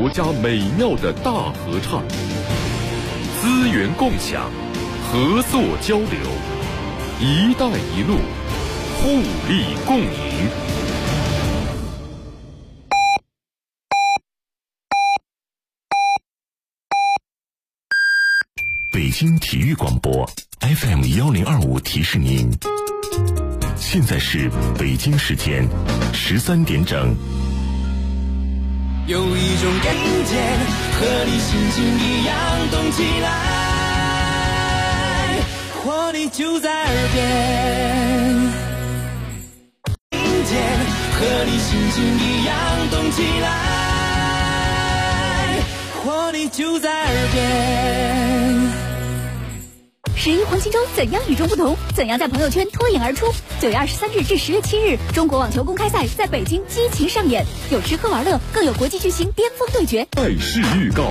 国家美妙的大合唱，资源共享，合作交流，一带一路，互利共赢。 北京体育广播 FM1025 提示您，现在是北京时间13点整。 有一种感觉和你心情一样动起来，活力就在耳边。听见和你心情一样动起来，活力就在耳边。 11黄金周怎样与众不同？怎样在朋友圈脱颖而出？9月23日至10月7日，中国网球公开赛在北京激情上演，有吃喝玩乐，更有国际巨星巅峰对决。 赛事预告。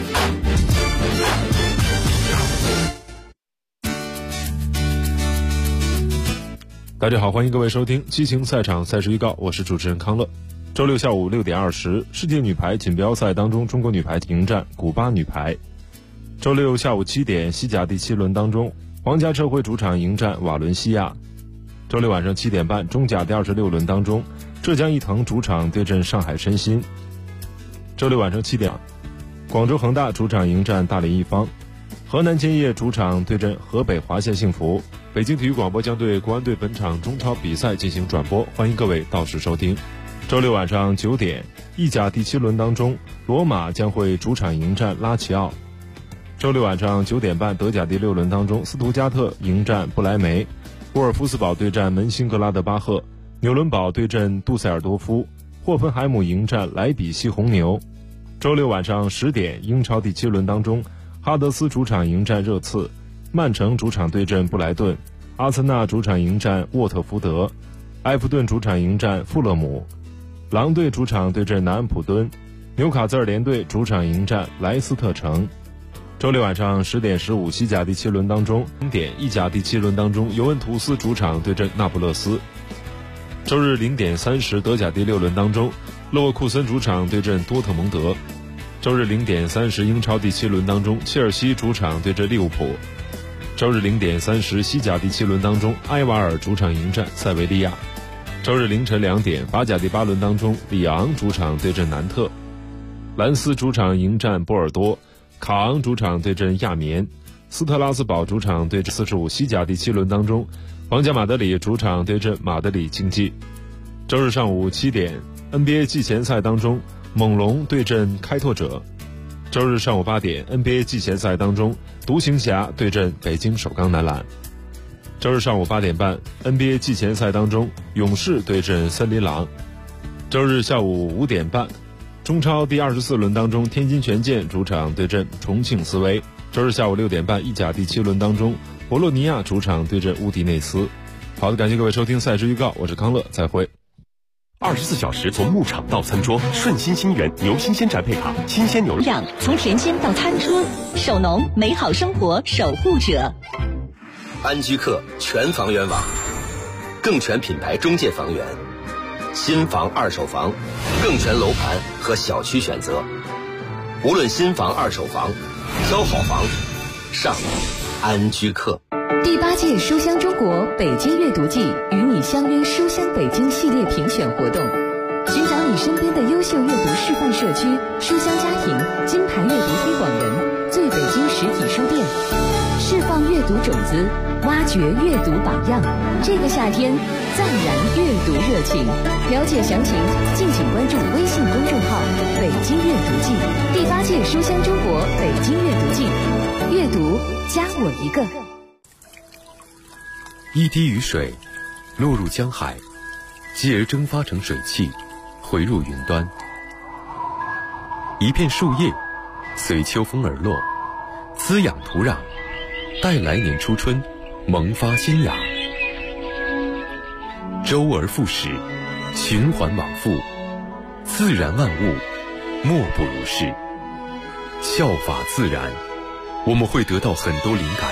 大家好，欢迎各位收听激情赛场赛事预告，我是主持人康乐。周六下午6点20，世界女排锦标赛当中，中国女排迎战古巴女排。周六下午7点，西甲第7轮当中，皇家社会主场迎战瓦伦西亚。周六晚上7点半，中甲第26轮当中，浙江毅腾主场对阵上海申鑫。周六晚上7点，广州恒大主场迎战大连一方，河南建业主场对阵河北华夏幸福。北京体育广播将对国安队本场中超比赛进行转播，欢迎各位到时收听。周六晚上9点，意甲第7轮当中，罗马将会主场迎战拉齐奥。周六晚上9点半，德甲第6轮当中，斯图加特迎战不莱梅，沃尔夫斯堡对战门兴格拉德巴赫，纽伦堡对阵杜塞尔多夫，霍芬海姆迎战莱比锡红牛。周六晚上10点，英超第7轮当中，哈德斯主场迎战热刺，曼城主场对阵布莱顿，阿森纳主场迎战沃特福德，埃弗顿主场迎战富勒姆，狼队主场对阵南安普敦，纽卡斯尔联队主场迎战莱斯特城。周六晚上10点15，西甲第7轮当中，0点意甲第7轮当中，尤文图斯主场对阵那不勒斯。周日0点30，德甲第6轮当中，勒沃库森主场对阵多特蒙德。周日0点30，英超第7轮当中，切尔西主场对阵利物浦。周日0点30，西甲第7轮当中，埃瓦尔主场迎战塞维利亚。周日凌晨2点，法甲第8轮当中，里昂主场对阵南特，兰斯主场迎战波尔多，卡昂主场对阵亚眠，斯特拉斯堡主场对阵45。西甲第7轮当中，皇家马德里主场对阵马德里竞技。周日上午7点 NBA 季前赛当中，猛龙对阵开拓者。周日上午8点 NBA 季前赛当中，独行侠对阵北京首钢男篮。周日上午8点半 NBA 季前赛当中，勇士对阵森林狼。周日下午5点半，中超第24轮当中，天津权健主场对阵重庆斯威。周日下午6点半，意甲第7轮当中，博洛尼亚主场对阵乌迪内斯。好的，感谢各位收听赛事预告，我是康乐，再会。 24小时从牧场到餐桌，顺心新源牛新鲜宅配卡，新鲜牛肉养从田间到餐桌，守农美好生活守护者。 安居客全房源网，更全品牌中介房源，新房二手房，更全楼盘和小区选择。无论新房二手房，挑好房上安居客。 第8届书香中国北京阅读季与你相约书香北京系列评选活动，寻找你身边的优秀阅读示范社区、书香家庭、金牌阅读推广人、最北京实体书店，释放阅读种子，挖掘阅读榜样。这个夏天暂燃阅读热情，了解详情敬请关注微信公众号北京阅读季。第8届书香中国北京阅读季，阅读加我一个。 一滴雨水落入江海，继而蒸发成水汽，回入云端。一片树叶随秋风而落，滋养土壤，待来年初春萌发新芽。周而复始，循环往复，自然万物莫不如是。效法自然，我们会得到很多灵感。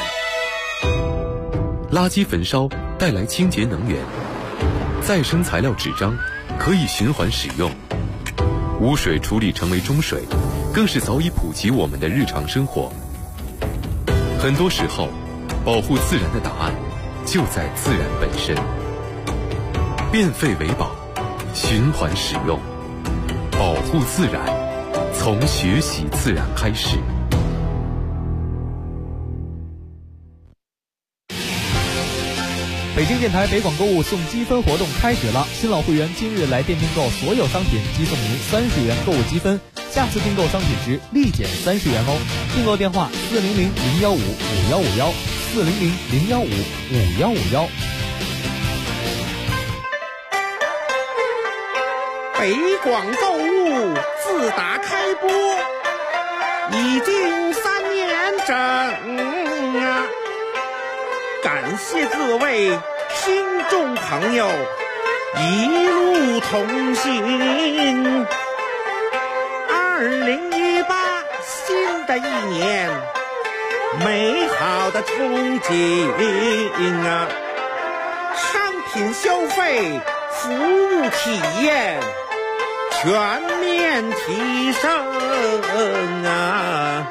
垃圾焚烧带来清洁能源，再生材料纸张可以循环使用， 污水处理成为中水，更是早已普及我们的日常生活。很多时候，保护自然的答案就在自然本身。变废为宝，循环使用，保护自然，从学习自然开始。 北京电台北广购物送积分活动开始了，新老会员今日来店订购所有商品，即送您30元购物积分，下次订购商品时立减30元哦。订购电话400-015-5151，400-015-5151。 北广购物自打开播已经3年整啊，感谢各位听众朋友一路同行。2018新的一年，美好的憧憬啊，商品消费，服务体验全面提升啊！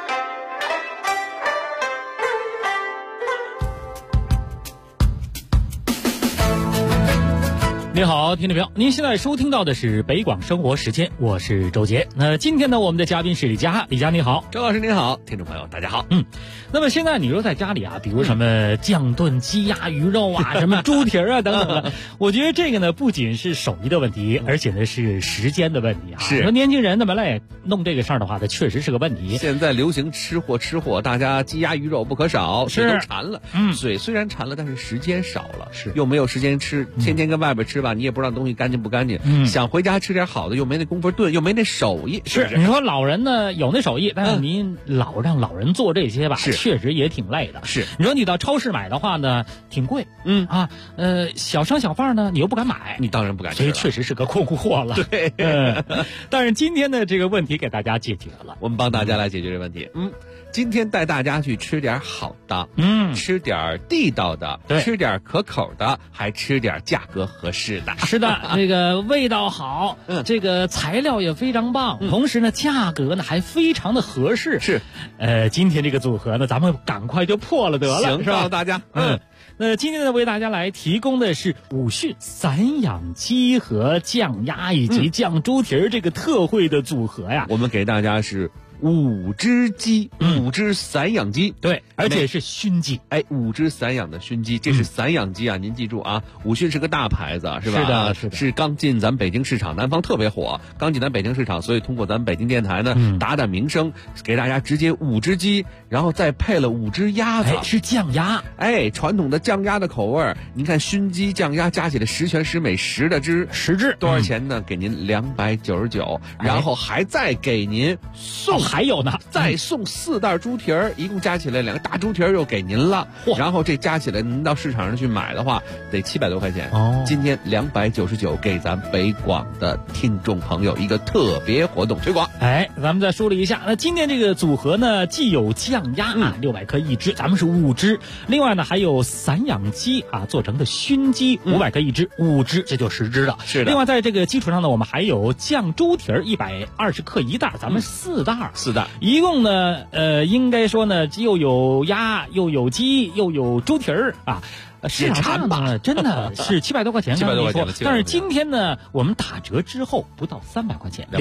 您好，听众朋友，您现在收听到的是北广生活时间，我是周杰。那今天呢，我们的嘉宾是李佳，李佳你好， 周老师您好，听众朋友大家好。 那么现在你说在家里啊，比如什么酱炖鸡鸭鱼肉啊，什么猪蹄啊等等的，我觉得这个呢不仅是手艺的问题，而且呢是时间的问题啊。 是说年轻人呢，本来弄这个事儿的话，它确实是个问题。 现在流行吃货，大家鸡鸭鱼肉不可少， 是都馋了。嘴虽然馋了，但是时间少了， 是又没有时间吃，天天跟外边吃吧，你也不知道东西干净不干净。想回家吃点好的，又没那功夫炖，又没那手艺。 是你说老人呢有那手艺，但是您老让老人做这些吧，确实也挺累的。 是你说你到超市买的话呢，挺贵。小商小贩呢，你又不敢买， 你当然不敢吃， 所以确实是个困惑了。 对， 但是今天的这个问题给大家解决了， 我们帮大家来解决这个问题。今天带大家去吃点好的，吃点地道的，吃点可口的，还吃点价格合适的。 是的，这个味道好，这个材料也非常棒，同时呢，价格呢还非常的合适。 是， 今天这个组合呢，咱们赶快就破了得了， 行， 是吧？ 告诉大家， 那今天呢，为大家来提供的是武训散养鸡和酱鸭以及酱猪蹄儿这个特惠的组合呀。 我们给大家是5只鸡，5只散养鸡， 对，而且是熏鸡。 5只散养的熏鸡，这是散养鸡啊！您记住啊，武训是个大牌子，是吧？ 是的，是的， 是刚进咱北京市场，南方特别火，刚进咱北京市场，所以通过咱北京电台呢，打打名声，给大家直接5只鸡，然后再配了5只鸭子， 是酱鸭， 传统的酱鸭的口味。您看熏鸡、酱鸭加起来10全10美10的只 ，10只多少钱呢？给您299，然后还再给您送。 还有呢， 再送4袋猪蹄儿，一共加起来2个大猪蹄儿又给您了。然后这加起来，您到市场上去买的话，得700多块钱。今天299给咱北广的听众朋友一个特别活动推广。 咱们再梳理一下，那今天这个组合呢，既有酱鸭600克1只，咱们是5只；另外呢，还有散养鸡做成的熏鸡500克1只，5只，这就10只了。 是的。 另外在这个基础上呢，我们还有酱猪蹄儿120克1袋，咱们4袋。一共呢，应该说呢，又有鸭，又有鸡，又有猪蹄儿啊。市场上呢，真的是700多块钱 ，700多块钱。 但是今天呢，我们打折之后不到300块钱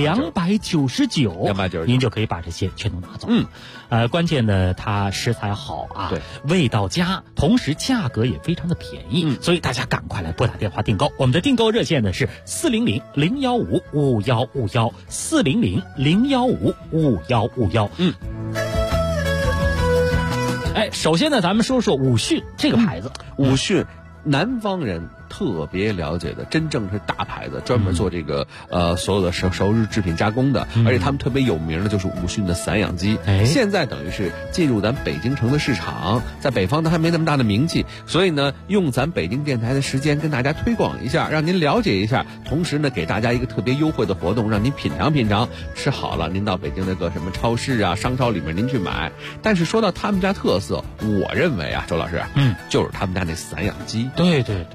，299，您就可以把这些全都拿走。关键呢，它食材好啊， 对， 味道佳，同时价格也非常的便宜，所以大家赶快来拨打电话订购。我们的订购热线呢是400-015-5151，400-015-5151。首先呢，咱们说说武训这个牌子。 武训，南方人特别了解的，真正是大牌子，专门做这个所有的熟日制品加工的，而且他们特别有名的就是武训的散养鸡。现在等于是进入咱北京城的市场，在北方呢还没那么大的名气，所以呢用咱北京电台的时间跟大家推广一下，让您了解一下，同时呢给大家一个特别优惠的活动，让您品尝品尝，吃好了您到北京那个什么超市啊、商超里面您去买。但是说到他们家特色，我认为啊，周老师，就是他们家那散养鸡。 对对对。 为什么说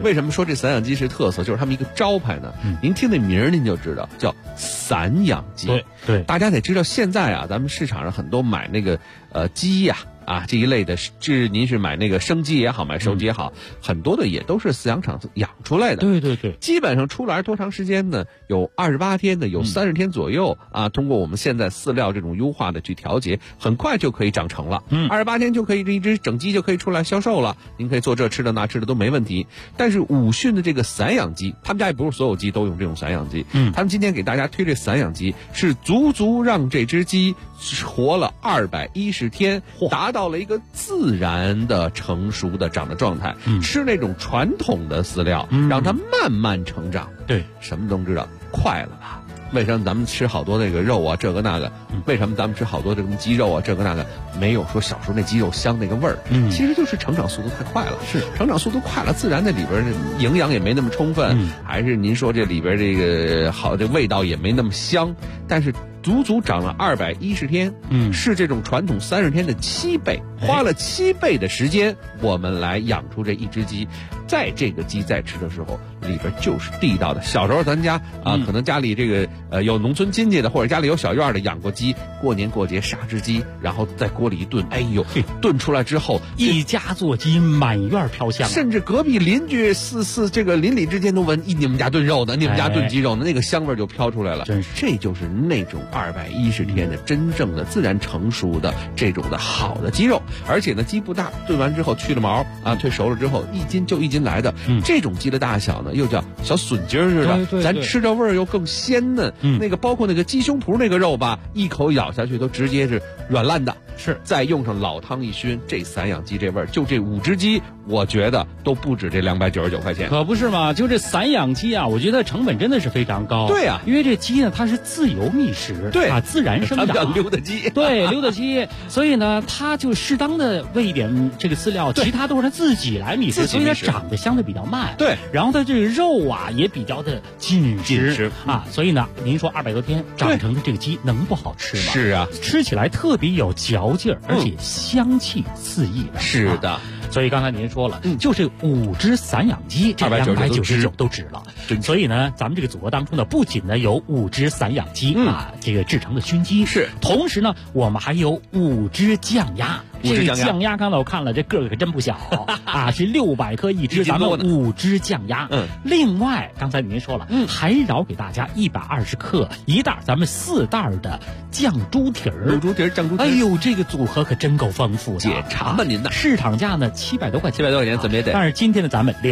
这散养鸡是特色，就是他们一个招牌呢。您听那名儿您就知道，叫散养鸡。 对， 大家得知道，现在啊，咱们市场上很多买那个鸡呀。这一类的，您是买那个生鸡也好，买熟鸡也好，很多的也都是饲养场养出来的。 对， 基本上出栏多长时间呢？有28天的，有30天左右啊。通过我们现在饲料这种优化的去调节，很快就可以长成了。28天就可以，这一只整鸡就可以出来销售了。您可以做这吃的那吃的都没问题。但是武训的这个散养鸡，他们家也不是所有鸡都用这种散养鸡。他们今天给大家推这散养鸡，是足足让这只鸡活了210天，达到了一个自然的成熟的长的状态。吃那种传统的饲料，让它慢慢成长。 对， 什么都知道，快了吧？为什么咱们吃好多那个肉啊，这个那个？为什么咱们吃好多这个鸡肉啊，这个那个？没有说小时候那鸡肉香那个味儿。其实就是成长速度太快了。 是成长速度快了，自然那里边营养也没那么充分，还是您说这里边这个好，这味道也没那么香。但是足足长了210天，是这种传统30天的7倍，花了7倍的时间，我们来养出这一只鸡。在这个鸡在吃的时候，里边就是地道的。小时候咱家可能家里这个有农村亲戚的，或者家里有小院的养过鸡，过年过节杀只鸡，然后在锅里一炖，哎呦，炖出来之后， 一家做鸡，满院飘香， 甚至隔壁邻居这个邻里之间都闻，你们家炖肉呢，你们家炖鸡肉呢，那个香味就飘出来了。 真是， 这就是那种210天的真正的自然成熟的这种的好的鸡肉。而且呢，鸡不大，炖完之后去了毛啊，退熟了之后1斤就1斤来的。这种鸡的大小呢，又叫小笋筋似的，咱吃着味儿又更鲜嫩。那个包括那个鸡胸脯那个肉吧，一口咬下去都直接是软烂的。 是， 再用上老汤一熏，这散养鸡这味儿，就这5只鸡，我觉得都不止这299块钱。 可不是嘛，就这散养鸡啊，我觉得成本真的是非常高。 对啊， 因为这鸡呢，它是自由觅食， 对啊，自然生长， 它叫溜达鸡。 对，溜达鸡，所以呢，它就适当的喂一点这个饲料，其他都是它自己来觅食，所以它长得相对比较慢。 对， 然后它这个肉啊也比较的紧实啊，所以呢，您说200多天长成的这个鸡能不好吃吗？ 是啊， 吃起来特别有嚼劲儿，而且香气四溢的。 是的。 所以刚才您说了，就这5只散养鸡，这299都值了。所以呢，咱们这个组合当中呢，不仅呢有5只散养鸡这个制成的熏鸡， 是， 同时呢，我们还有5只酱鸭。这个酱鸭刚才我看了，这个儿可真不小啊，是600克一只，咱们5只酱鸭。另外刚才您说了，还饶给大家120克一袋，咱们4袋的酱猪蹄儿。 猪蹄儿，酱猪蹄儿。 哎呦，这个组合可真够丰富的。 解馋吧您的。 市场价呢700多块钱 ，700多块钱怎么也得。 但是今天呢，咱们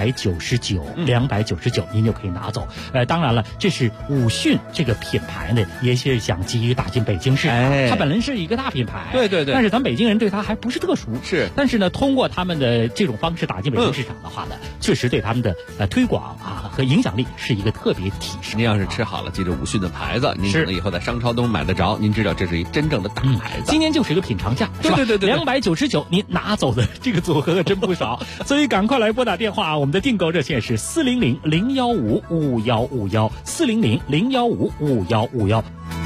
299，299您就可以拿走。当然了，这是武训这个品牌呢，也是想急于打进北京市场。它本来是一个大品牌， 对。 但是咱北京人对它还不是特熟， 是。 但是呢，通过他们的这种方式打进北京市场的话呢，确实对他们的推广啊和影响力是一个特别提升。 您要是吃好了，记着武训的牌子，您可能以后在商超都能买得着。您知道这是一真正的大牌子。 今天就是一个品尝价，是吧？ 对 ，299，您拿走的这个组合可真不少，所以赶快来拨打电话，我们的订购热线是400-015-5151，400-015-5151。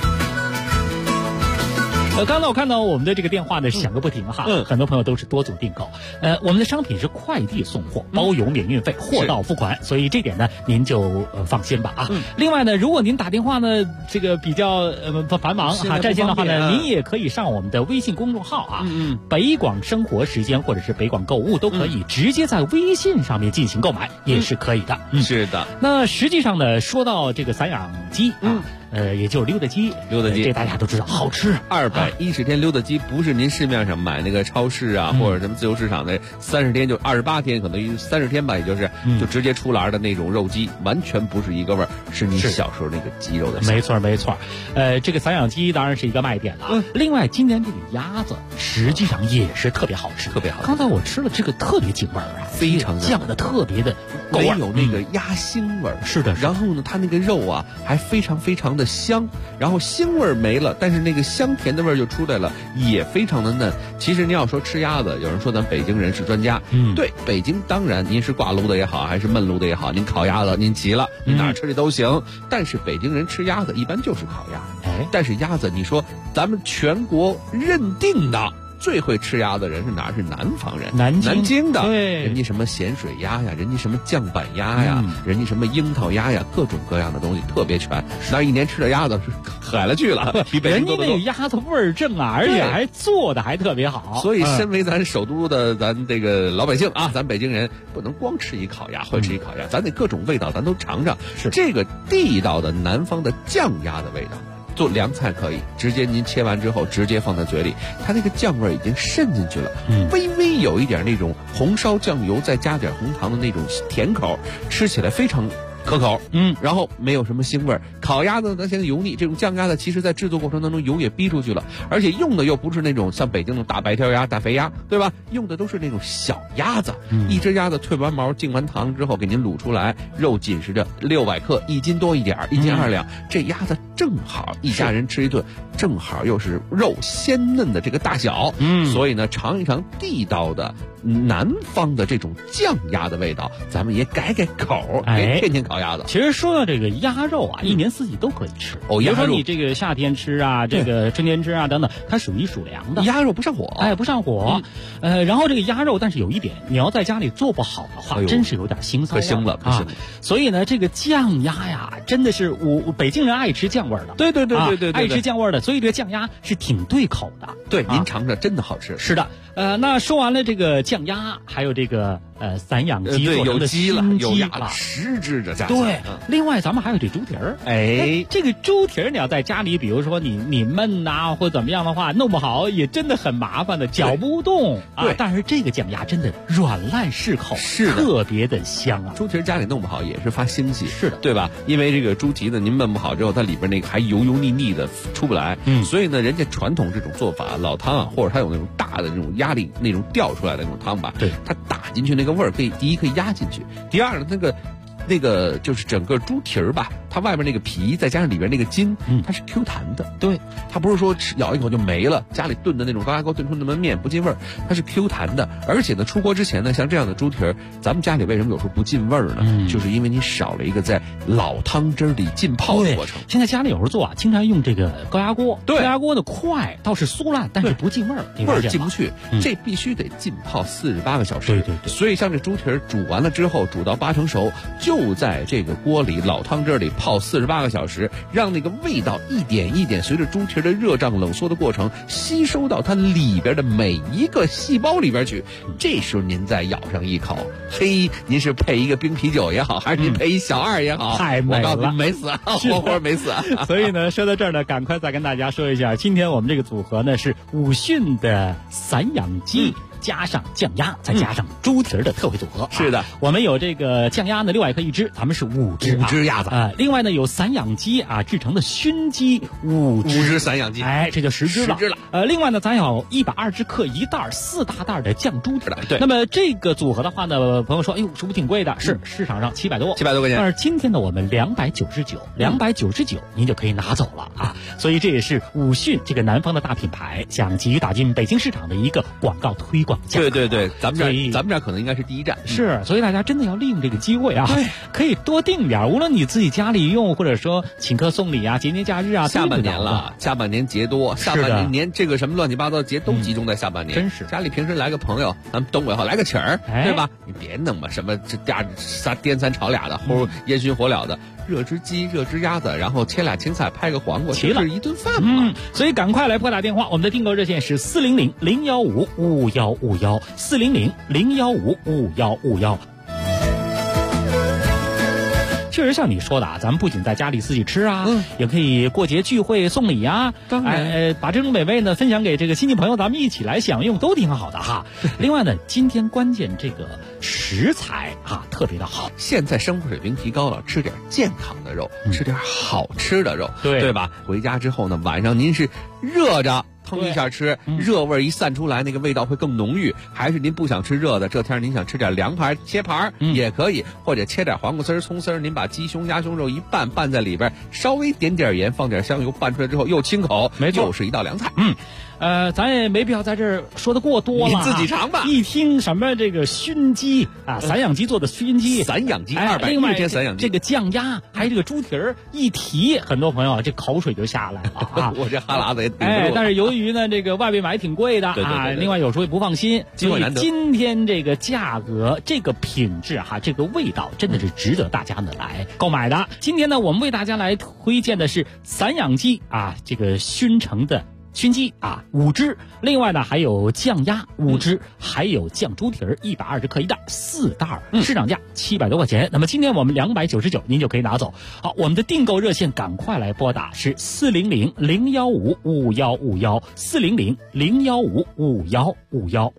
刚才我看到我们的这个电话呢响个不停哈，很多朋友都是多组订购。我们的商品是快递送货，包邮免运费，货到付款，所以这点呢您就放心吧啊。另外呢，如果您打电话呢这个比较繁忙哈，占线的话呢，您也可以上我们的微信公众号啊，北广生活时间或者是北广购物都可以直接在微信上面进行购买，也是可以的。 是的。 那实际上呢，说到这个散养鸡啊。也就是溜达鸡，这大家都知道好吃。 210天溜达鸡不是您市面上买那个超市啊，或者什么自由市场的30天就28天，可能30天吧，也就是就直接出栏的那种肉鸡，完全不是一个味儿，是你小时候那个鸡肉的。 没错。这个散养鸡当然是一个卖点了。另外，今年这个鸭子实际上也是特别好吃， 特别好吃。 刚才我吃了这个特别劲味儿啊， 非常酱的特别的够味， 没有那个鸭腥味儿。 是的。 然后呢，它那个肉啊还非常的香，然后腥味没了，但是那个香甜的味儿就出来了，也非常的嫩。其实您要说吃鸭子，有人说咱北京人是专家，对，北京当然您是挂炉的也好，还是焖炉的也好，您烤鸭子您急了，您哪儿吃去都行。但是北京人吃鸭子一般就是烤鸭。但是鸭子，你说咱们全国认定的最会吃鸭的人是哪儿？是南方人， 南京的， 对， 人家什么咸水鸭呀，人家什么酱板鸭呀，人家什么樱桃鸭呀，各种各样的东西特别全。那一年吃的鸭子是海了去了，比北京多得多。 人家那个鸭子味儿正啊，而且还做的还特别好。 所以，身为咱首都的咱这个老百姓啊，咱北京人不能光吃一烤鸭，会吃一烤鸭，咱得各种味道咱都尝尝。 是这个地道的南方的酱鸭的味道。做凉菜可以直接您切完之后直接放在嘴里，它那个酱味已经渗进去了，微微有一点那种红烧酱油再加点红糖的那种甜口，吃起来非常可口，然后没有什么腥味儿。烤鸭子咱现在油腻，这种酱鸭子其实在制作过程当中油也逼出去了，而且用的又不是那种像北京那种大白条鸭、大肥鸭，对吧？用的都是那种小鸭子，一只鸭子退完毛、净完糖之后给您卤出来，肉紧实着600克，1斤多一点，1斤2两，这鸭子正好一家人吃一顿，正好又是肉鲜嫩的这个大小，所以呢，尝一尝地道的南方的这种酱鸭的味道，咱们也改改口，别天天烤鸭子。 其实说到这个鸭肉啊，一年四季都可以吃。比如说你这个夏天吃啊，这个春天吃啊等等，它属于属凉的。 鸭肉不上火， 不上火。然后这个鸭肉，但是有一点，你要在家里做不好的话，真是有点腥臊。 可腥了，可腥了。 所以呢，这个酱鸭呀，真的是北京人爱吃酱味儿的。 对， 爱吃酱味儿的，所以这个酱鸭是挺对口的。 对，您尝尝，真的好吃。 是的。那说完了这个酱鸭，还有这个散养鸡做成的鸡了，有鸭了 ，10只这家。 对，另外咱们还有这猪蹄儿。这个猪蹄儿你要在家里，比如说你焖呐，或怎么样的话，弄不好也真的很麻烦的，搅不动啊。但是这个酱鸭真的软烂适口， 是特别的香啊。 猪蹄儿家里弄不好也是发腥气， 是的， 对吧？因为这个猪蹄子您焖不好之后，它里边那个还油油腻腻的出不来，所以呢，人家传统这种做法老汤啊，或者它有那种大的那种压力那种掉出来的那种汤吧， 对， 它打进去那个味儿可以，第一可以压进去，第二那个就是整个猪蹄儿吧，它外面那个皮再加上里边那个筋，它是 Q 弹的， 对， 它不是说咬一口就没了，家里炖的那种高压锅炖出那么面不进味儿，它是 Q 弹的，而且呢，出锅之前呢，像这样的猪蹄儿，咱们家里为什么有时候不进味儿呢？就是因为你少了一个在老汤汁里浸泡的过程。 现在家里有时候做啊，经常用这个高压锅，高压锅的快倒是酥烂，但是不进味儿， 味儿进不去，这必须得浸泡48个小时。 对， 所以像这猪蹄儿煮完了之后，煮到8成熟，就在这个锅里老汤汁里泡48个小时，让那个味道一点一点随着猪蹄儿的热胀冷缩的过程吸收到它里边的每一个细胞里边去。这时候您再咬上一口，嘿，您是配一个冰啤酒也好，还是您配一小2也好， 太美了， 我告诉您没死，活活没死。 所以呢，说到这儿呢，赶快再跟大家说一下，今天我们这个组合呢是武训的散养鸡。加上酱鸭，再加上猪蹄儿的特惠组合。 是的， 我们有这个酱鸭呢600克一只，咱们是5只鸭子另外呢有散养鸡啊制成的熏鸡5 只散养鸡， 这就10只了。另外呢咱有120克一袋4大袋的酱猪蹄儿。 对， 那么这个组合的话呢，朋友说，哎呦，是不是挺贵的？是，市场上700多块钱。 但是今天呢我们299您就可以拿走了啊。所以这也是武训这个南方的大品牌想急于打进北京市场的一个广告推广。 对，咱们这儿可能应该是第一站。 是，所以大家真的要利用这个机会啊，可以多订点，无论你自己家里用，或者说请客送礼啊，节年假日啊。 下半年了，下半年节多，下半年这个什么乱七八糟节都集中在下半年。 真是， 家里平时来个朋友，咱们东北话来个请儿，对吧？你别弄嘛，什么这颠三炒俩的，或者烟熏火燎的。热只鸡，热只鸭子，然后切俩青菜，拍个黄瓜， 齐了一顿饭嘛。 所以赶快来拨打电话，我们的订购热线是400-015-5151，400-015-5151。确实像你说的啊，咱们不仅在家里自己吃啊，也可以过节聚会送礼啊， 当然， 把这种美味呢分享给这个亲戚朋友，咱们一起来享用，都挺好的哈。另外呢，今天关键这个食材啊特别的好， 现在生活水平提高了，吃点健康的肉，吃点好吃的肉，对吧？回家之后呢，晚上您是热着腾一下吃，热味一散出来，那个味道会更浓郁。还是您不想吃热的，这天您想吃点凉盘，切盘也可以，或者切点黄瓜丝、葱丝，您把鸡胸、鸭胸肉一拌在里边，稍微点点盐，放点香油，拌出来之后又清口， 没错， 又是一道凉菜。 咱也没必要在这儿说的过多了， 你自己尝吧。 一听什么这个熏鸡啊，散养鸡做的熏鸡， 散养鸡 210 天散养鸡， 这个酱鸭，还有这个猪蹄儿，一提很多朋友这口水就下来了啊！ 我这哈喇子也顶不住。 但是由于呢这个外边买挺贵的啊，另外有时候也不放心，所以今天这个价格、这个品质哈、这个味道真的是值得大家呢来购买的。今天呢，我们为大家来推荐的是散养鸡啊，这个熏成的熏鸡啊5只，另外呢还有酱鸭5只，还有酱猪蹄儿120克一袋，4袋，市场价700多块钱。那么今天我们299，您就可以拿走。好，我们的订购热线赶快来拨打是400-015-5151，400-015-5151。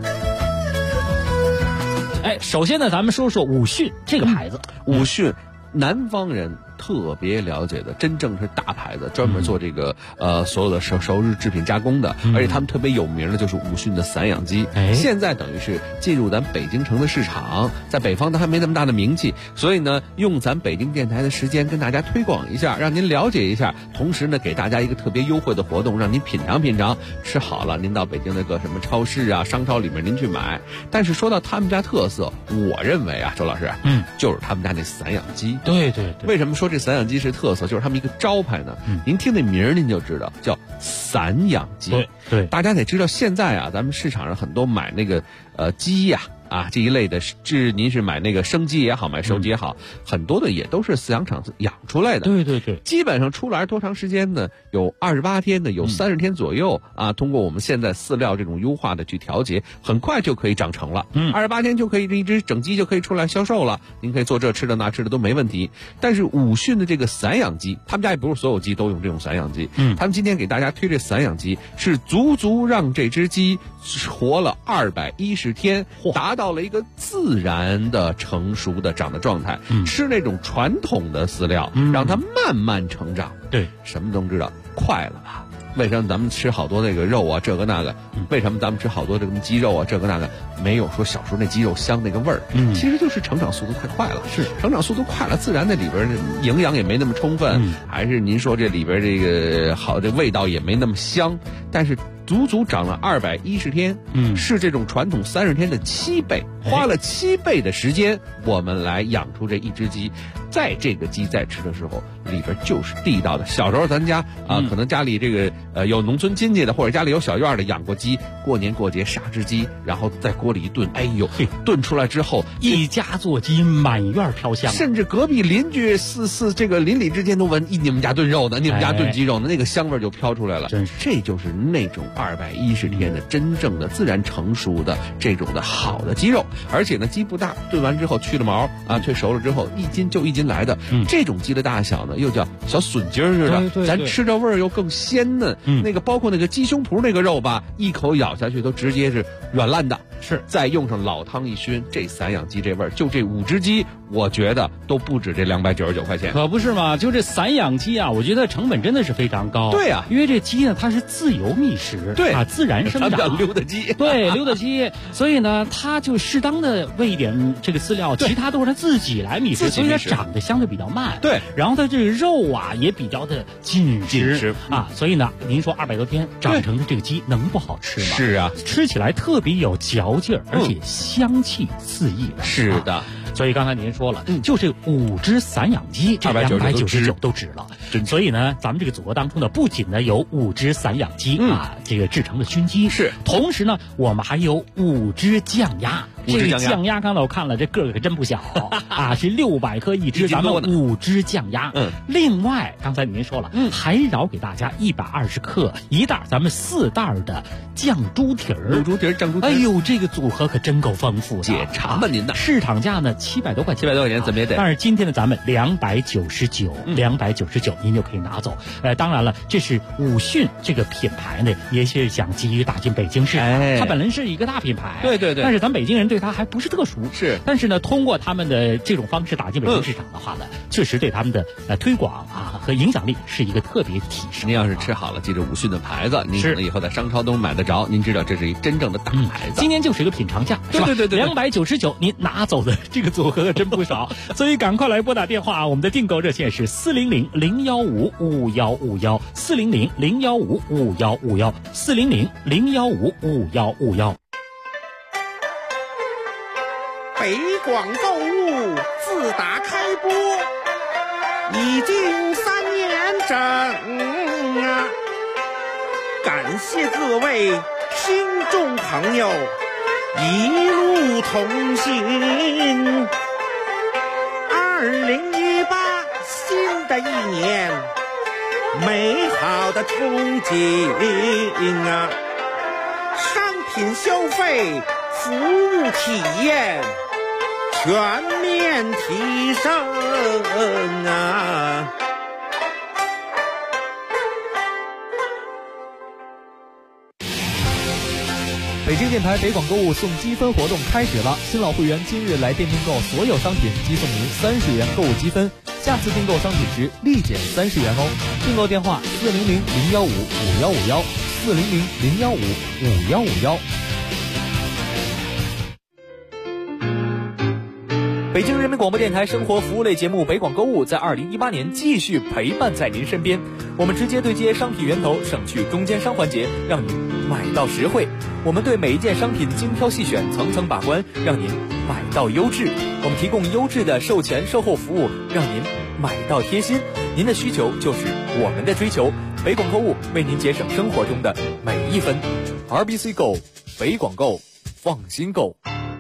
首先呢，咱们说说武训这个牌子。 武训，南方人特别了解的，真正是大牌子，专门做这个所有的熟日制品加工的，而且他们特别有名的就是武训的散养鸡。现在等于是进入咱北京城的市场，在北方它还没那么大的名气，所以呢，用咱北京电台的时间跟大家推广一下，让您了解一下，同时呢，给大家一个特别优惠的活动，让您品尝品尝。吃好了，您到北京那个什么超市啊、商超里面您去买。但是说到他们家特色，我认为啊，周老师，就是他们家那散养鸡。 对，为什么说这散养鸡是特色？就是他们一个招牌呢。您听那名儿您就知道，叫散养鸡。 对， 大家得知道，现在啊，咱们市场上很多买那个鸡呀。这一类的您是买那个生鸡也好，买熟鸡也好，很多的也都是饲养场养出来的。 对， 基本上出来多长时间呢？有28天的，有30天左右啊。通过我们现在饲料这种优化的去调节，很快就可以长成了。28天就可以一只整鸡就可以出来销售了。您可以做这吃的那吃的都没问题。但是武训的这个散养鸡，他们家也不是所有鸡都用这种散养鸡。他们今天给大家推这散养鸡，是足足让这只鸡活了210天，达到了一个自然的成熟的长的状态。吃那种传统的饲料，让它慢慢成长。 对， 什么都知道，快了吧？为什么咱们吃好多那个肉啊，这个那个？为什么咱们吃好多这个鸡肉啊，这个那个？没有说小时候那鸡肉香那个味儿。其实就是成长速度太快了。 是， 成长速度快了，自然那里边营养也没那么充分，还是您说这里边这个好，这味道也没那么香。但是足足长了210天，是这种传统30天的7倍，花了7倍的时间，我们来养出这一只鸡。在这个鸡在吃的时候，里边就是地道的。小时候咱家可能家里这个有农村亲戚的，或者家里有小院的养过鸡，过年过节杀只鸡，然后在锅里一炖，哎呦，炖出来之后， 一家做鸡满院飘香， 甚至隔壁邻居这个邻里之间都闻，你们家炖肉呢，你们家炖鸡肉呢，那个香味就飘出来了。 真是， 这就是那种210天的真正的自然成熟的这种的好的鸡肉。而且呢，鸡不大，炖完之后去了毛啊，退熟了之后1斤就1斤来的。这种鸡的大小呢，又叫小笋筋似的， 对， 咱吃着味儿又更鲜嫩。那个包括那个鸡胸脯那个肉吧，一口咬下去都直接是软烂的。 是， 再用上老汤一熏，这散养鸡这味儿，就这5只鸡，我觉得都不止这299块钱。 可不是嘛，就这散养鸡啊，我觉得成本真的是非常高。 对啊， 因为这鸡呢，它是自由觅食， 对啊，自然生长， 叫溜达鸡。 对，溜达鸡，所以呢，它就适当的喂一点这个饲料，其他都是它自己来觅食，所以它长得相对比较慢。 对， 然后它这个肉啊也比较的紧实啊，所以呢，您说200多天长成的这个鸡能不好吃吗？ 是啊， 吃起来特别有嚼劲儿，而且香气四溢的。 是的。 所以刚才您说了，就这5只散养鸡，这299都值了。所以呢，咱们这个组合当中呢，不仅呢有5只散养鸡这个制成的熏鸡， 是， 同时呢，我们还有5只酱鸭。这个酱鸭刚才我看了，这个儿可真不小啊，是600克一只，咱们5只酱鸭。另外刚才您说了，还饶给大家120克一袋，咱们4袋的酱猪蹄儿。 卤猪蹄儿、酱猪蹄儿。 哎呦，这个组合可真够丰富的。 解馋吧您的。 市场价呢700多块钱， 怎么也得。 但是今天的咱们299，299您就可以拿走。当然了，这是武训这个品牌呢，也是想急于打进北京市场。它本来是一个大品牌， 对。 但是咱北京人对它还不是特熟。 是， 但是呢，通过他们的这种方式打进北京市场的话呢，确实对他们的推广和影响力是一个特别提升。 您要是吃好了，记着武训的牌子，您可能以后在商超都买得着。您知道这是一真正的大牌子。 今年就是一个品尝价，是吧？ 对 299，您拿走的这个组合真不少，所以赶快来拨打电话，我们的订购热线是400-015-5151，400-015-5151，400-015-5151。 北广购物自打开播已经3年整啊！感谢各位听众朋友一路同行。2018新的一年，美好的憧憬啊！商品消费，服务体验全面提升啊！ 北京电台北广购物送积分活动开始了，新老会员今日来店订购所有商品，即送您30元购物积分，下次订购商品时立减30元哦。订购电话400-015-5151，400-015-5151。北京人民广播电台生活服务类节目北广购物在2018年继续陪伴在您身边，我们直接对接商品源头，省去中间商环节，让您买到实惠。我们对每一件商品精挑细选，层层把关，让您买到优质。我们提供优质的售前售后服务，让您买到贴心。您的需求就是我们的追求，北广购物为您节省生活中的每一分。RBC Go， 北广购，放心购。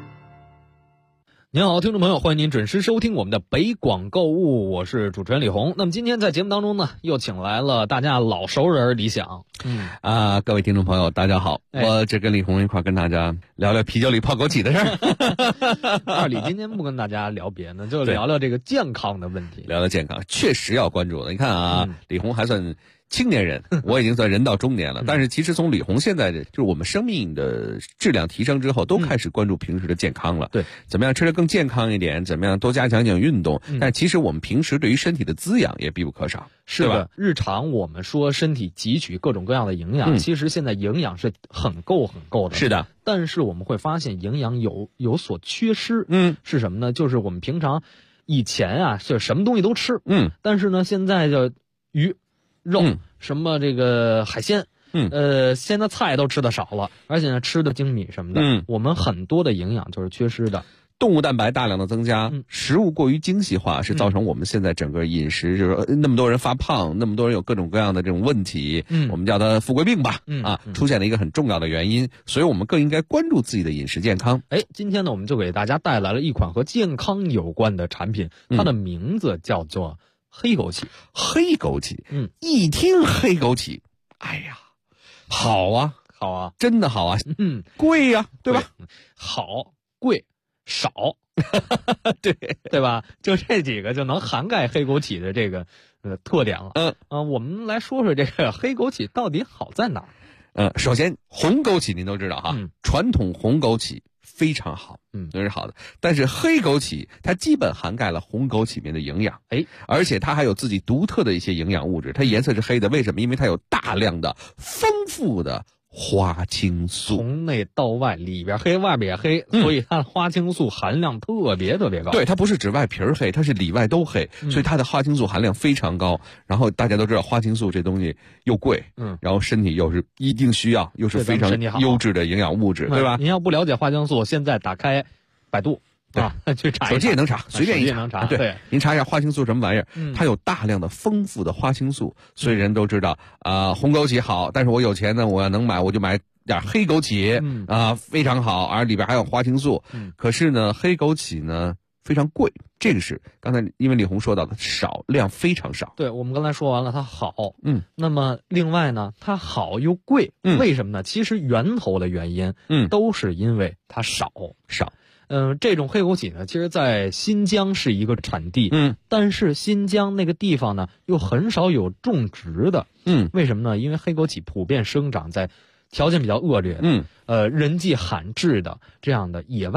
您好，听众朋友，欢迎您准时收听我们的北广购物，我是主持人李红。那么今天在节目当中呢，又请来了大家老熟人李想。 各位听众朋友，大家好，我这跟李红一块跟大家聊聊啤酒里泡枸杞的事儿。 二李今天不跟大家聊别的，就聊聊这个健康的问题。 聊聊健康，确实要关注的。你看啊，李红还算青年人，我已经算人到中年了。但是其实从李红现在的就是我们生命的质量提升之后，都开始关注平时的健康了。 对， 怎么样吃得更健康一点？怎么样多加强运动？但其实我们平时对于身体的滋养也必不可少， 是吧？日常我们说身体汲取各种各样的营养，其实现在营养是很够的。 是的， 但是我们会发现营养有所缺失。是什么呢？就是我们平常以前啊，就什么东西都吃。但是呢，现在就鱼。肉什么这个海鲜，现在菜都吃的少了，而且呢吃的精米什么的，我们很多的营养就是缺失的。 动物蛋白大量的增加，食物过于精细化，是造成我们现在整个饮食就是那么多人发胖，那么多人有各种各样的这种问题，我们叫它富贵病吧，出现了一个很重要的原因，所以我们更应该关注自己的饮食健康。 今天呢，我们就给大家带来了一款和健康有关的产品，它的名字叫做黑枸杞。 黑枸杞，一听黑枸杞，哎呀，好啊，真的好啊，贵呀，对吧？ 好，贵，少，对吧？就这几个就能涵盖黑枸杞的这个特点了。我们来说说这个黑枸杞到底好在哪儿？ 首先红枸杞您都知道哈，传统红枸杞非常好，那是好的。但是黑枸杞它基本涵盖了红枸杞里面的营养，而且它还有自己独特的一些营养物质。它颜色是黑的，为什么？因为它有大量的丰富的花青素， 从内到外，里边黑外边也黑，所以它的花青素含量特别高。 对，它不是只外皮黑，它是里外都黑，所以它的花青素含量非常高。然后大家都知道花青素这东西又贵，然后身体又是一定需要，又是非常优质的营养物质，对吧？ 您要不了解花青素，现在打开百度。去查， 手机也能查，随便一查， 能查。 对，您查一下花青素什么玩意儿？它有大量的丰富的花青素，所以人都知道红枸杞好，但是我有钱呢，我要能买，我就买点黑枸杞，非常好，而里边还有花青素。可是呢，黑枸杞呢非常贵，这个是刚才因为李红说到的少，量非常少。 对，我们刚才说完了它好，那么另外呢，它好又贵，为什么呢？其实源头的原因，都是因为它少。这种黑枸杞呢，其实在新疆是一个产地，但是新疆那个地方呢，又很少有种植的，为什么呢？因为黑枸杞普遍生长在条件比较恶劣的，人迹罕至的这样的野外，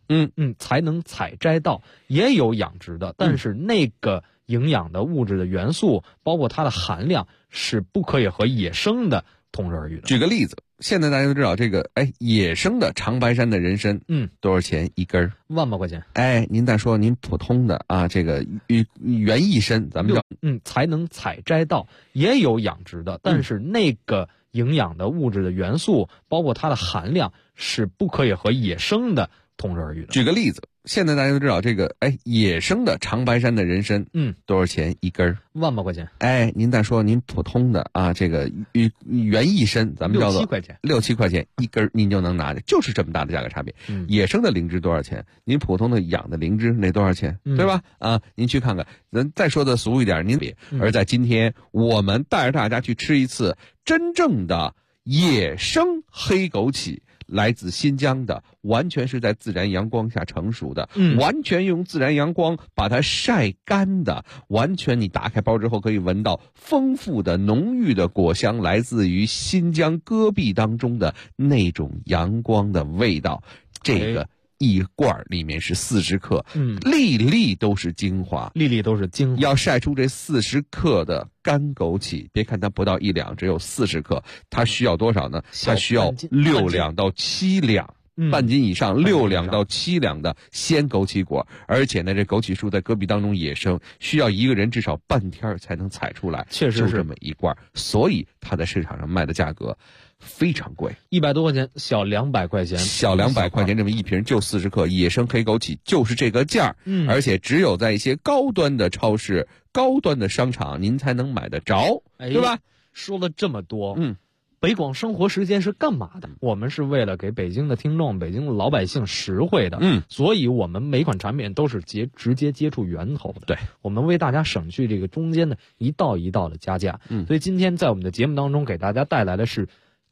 才能采摘到。也有养殖的，但是那个营养的物质的元素，包括它的含量是不可以和野生的同日而语的。 举个例子，现在大家都知道这个，野生的长白山的人参，多少钱一根 ？1万把块钱。 您再说您普通的啊，这个园艺参，咱们叫才能采摘到。也有养殖的，但是那个营养的物质的元素，包括它的含量是不可以和野生的同日而语的。 举个例子，现在大家都知道这个，野生的长白山的人参，多少钱一根 ？1万把块钱。 您再说您普通的啊，这个园艺参，咱们叫做 6-7块钱 ，6-7块钱一根，您就能拿着，就是这么大的价格差别。野生的灵芝多少钱？您普通的养的灵芝那多少钱？对吧？您去看看。咱再说的俗一点，您别。而在今天，我们带着大家去吃一次真正的野生黑枸杞。来自新疆的，完全是在自然阳光下成熟的，完全用自然阳光把它晒干的，完全你打开包之后可以闻到丰富的浓郁的果香，来自于新疆戈壁当中的那种阳光的味道。这个一罐里面是40克，粒粒都是精华，要晒出这40克的干枸杞，别看它不到1两，只有40克，它需要多少呢？它需要6两到7两。半斤以上，6两到7两的鲜枸杞果，而且呢，这枸杞树在戈壁当中野生，需要一个人至少半天才能采出来， 确实是就这么一罐，所以它在市场上卖的价格非常贵 ，100多块钱，小200块钱， 小200块钱这么一瓶就40克，野生黑枸杞就是这个价而且只有在一些高端的超市、高端的商场您才能买得着，对吧？ 说了这么多，北广生活时间是干嘛的？我们是为了给北京的听众、北京的老百姓实惠的，所以我们每款产品都是直接接触源头的。 对， 我们为大家省去这个中间的一道一道的加价。所以今天在我们的节目当中给大家带来的是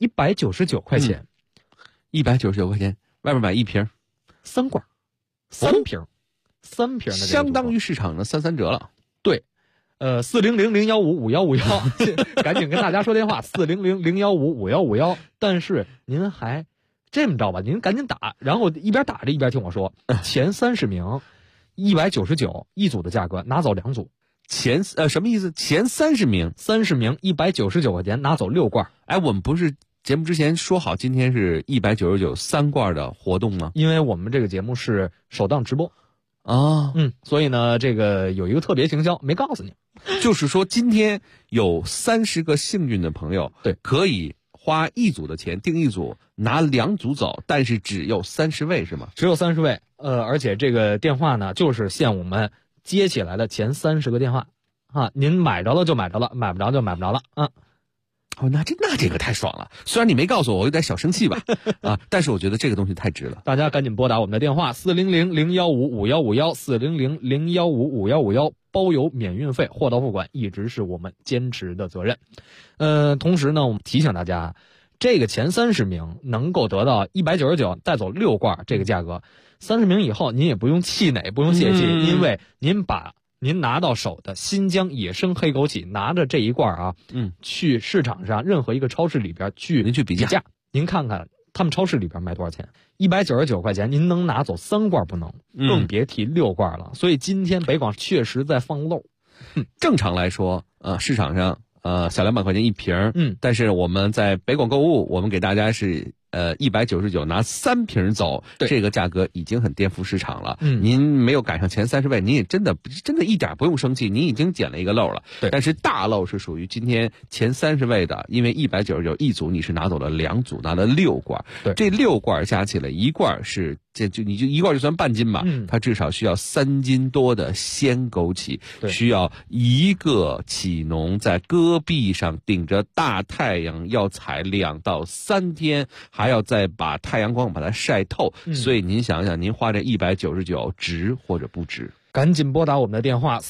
199块钱 ，199块钱，外面买一瓶 ，3罐，3瓶的， 相当于市场的33折了。 对。400-015-5151，赶紧跟大家说电话，400-015-5151。但是您还这么着吧，您赶紧打，然后一边打着一边听我说，前30名199一组的价格，拿走2组。 什么意思？前30名 199块钱，拿走6罐。 我们不是节目之前说好今天是199 3罐的活动吗？ 因为我们这个节目是首档直播。所以呢，这个有一个特别行销没告诉你， 就是说今天有30个幸运的朋友， 对， 可以花1组的钱订1组，拿2组走，但是只有30位是吗？ 只有30位，而且这个电话呢，就是限我们接起来的前30个电话啊，您买着了就买着了，买不着就买不着了啊。 那这个太爽了！虽然你没告诉我，我有点小生气吧，但是我觉得这个东西太值了。 大家赶紧拨打我们的电话400-015-5151，400-015-5151，包邮免运费，货到付款，一直是我们坚持的责任。同时呢，我们提醒大家，这个前30名能够得到199带走6罐这个价格，30名以后您也不用气馁，不用泄气，因为您拿到手的新疆野生黑枸杞，拿着这一罐啊，去市场上任何一个超市里边您去比价，您看看他们超市里边卖多少钱？199块钱，您能拿走3罐不能，更别提6罐了。所以今天北广确实在放漏。 正常来说，市场上小200块钱一瓶，但是我们在北广购物，我们给大家是199拿3瓶走，这个价格已经很颠覆市场了。您没有赶上前30位，您也真的一点不用生气，您已经捡了一个漏了。但是大漏是属于今天前30位的，因为199一组你是拿走了2组，拿了6罐。这6罐加起来一罐是你就一罐就算半斤吧，它至少需要3斤多的鲜枸杞，需要一个杞农在戈壁上顶着大太阳要采2到3天，还要再把太阳光把它晒透，所以您想想，您花这199值或者不值？ 赶紧拨打我们的电话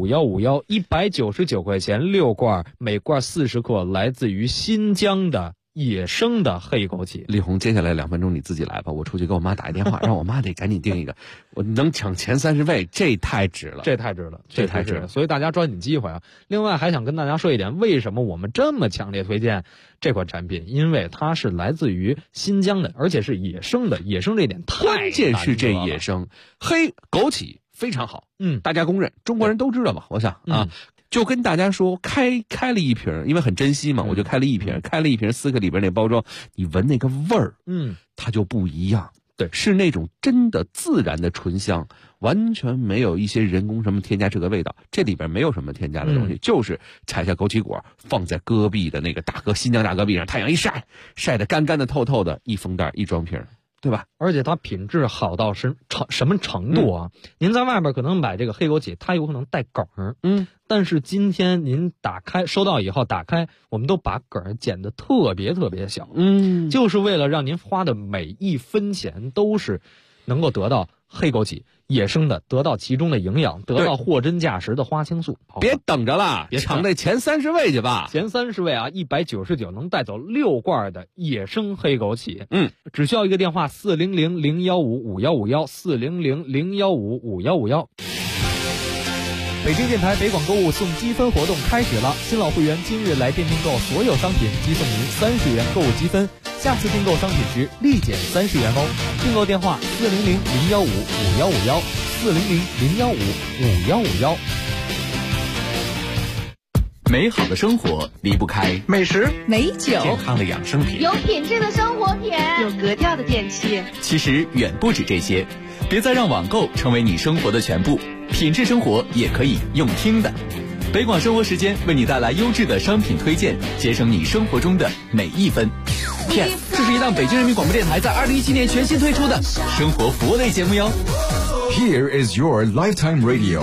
400-015-5151，400-015-5151，199块钱6罐，每罐40克，来自于新疆的野生的黑枸杞。 李红，接下来2分钟你自己来吧，我出去给我妈打一电话，让我妈得赶紧订一个，我能抢前30位，这太值了， 这太值了，所以大家抓紧机会啊！另外还想跟大家说一点，为什么我们这么强烈推荐这款产品？因为它是来自于新疆的，而且是野生的，野生这点太关键是这野生黑枸杞非常好，大家公认，中国人都知道吧？我想啊。就跟大家说，开了一瓶，因为很珍惜嘛，我就开了一瓶撕开里边那包装，你闻那个味儿，它就不一样。 对， 是那种真的自然的醇香，完全没有一些人工什么添加这个味道，这里边没有什么添加的东西，就是采下枸杞果，放在戈壁的那个新疆大戈壁上，太阳一晒得干干的透透的，一封袋一装瓶。对吧？ 而且它品质好到什么程度啊？您在外边可能买这个黑枸杞，它有可能带梗儿，但是今天您收到以后打开，我们都把梗儿剪得特别特别小，就是为了让您花的每一分钱都是能够得到黑枸杞野生的，得到其中的营养，得到货真价实的花青素。 别等着了，抢这前30位去吧！ 前30位啊，199能带走6罐的野生黑枸杞。只需要一个电话：400-015-5151，400-015-5151。 北京电台北广购物送积分活动开始了，新老会员今日来店订购所有商品，即送您30元购物积分，下次订购商品时立减30元哦。订购电话400-015-5151，400-015-5151。 美好的生活离不开美食、 美酒、 健康的养生品、 有品质的生活品、 有格调的电器。 其实远不止这些，别再让网购成为你生活的全部，品质生活也可以用听的。北广生活时间为你带来优质的商品推荐，节省你生活中的每一分。片，这是一档北京人民广播电台在2017年全新推出的生活服务类节目哟。 Here is your lifetime radio。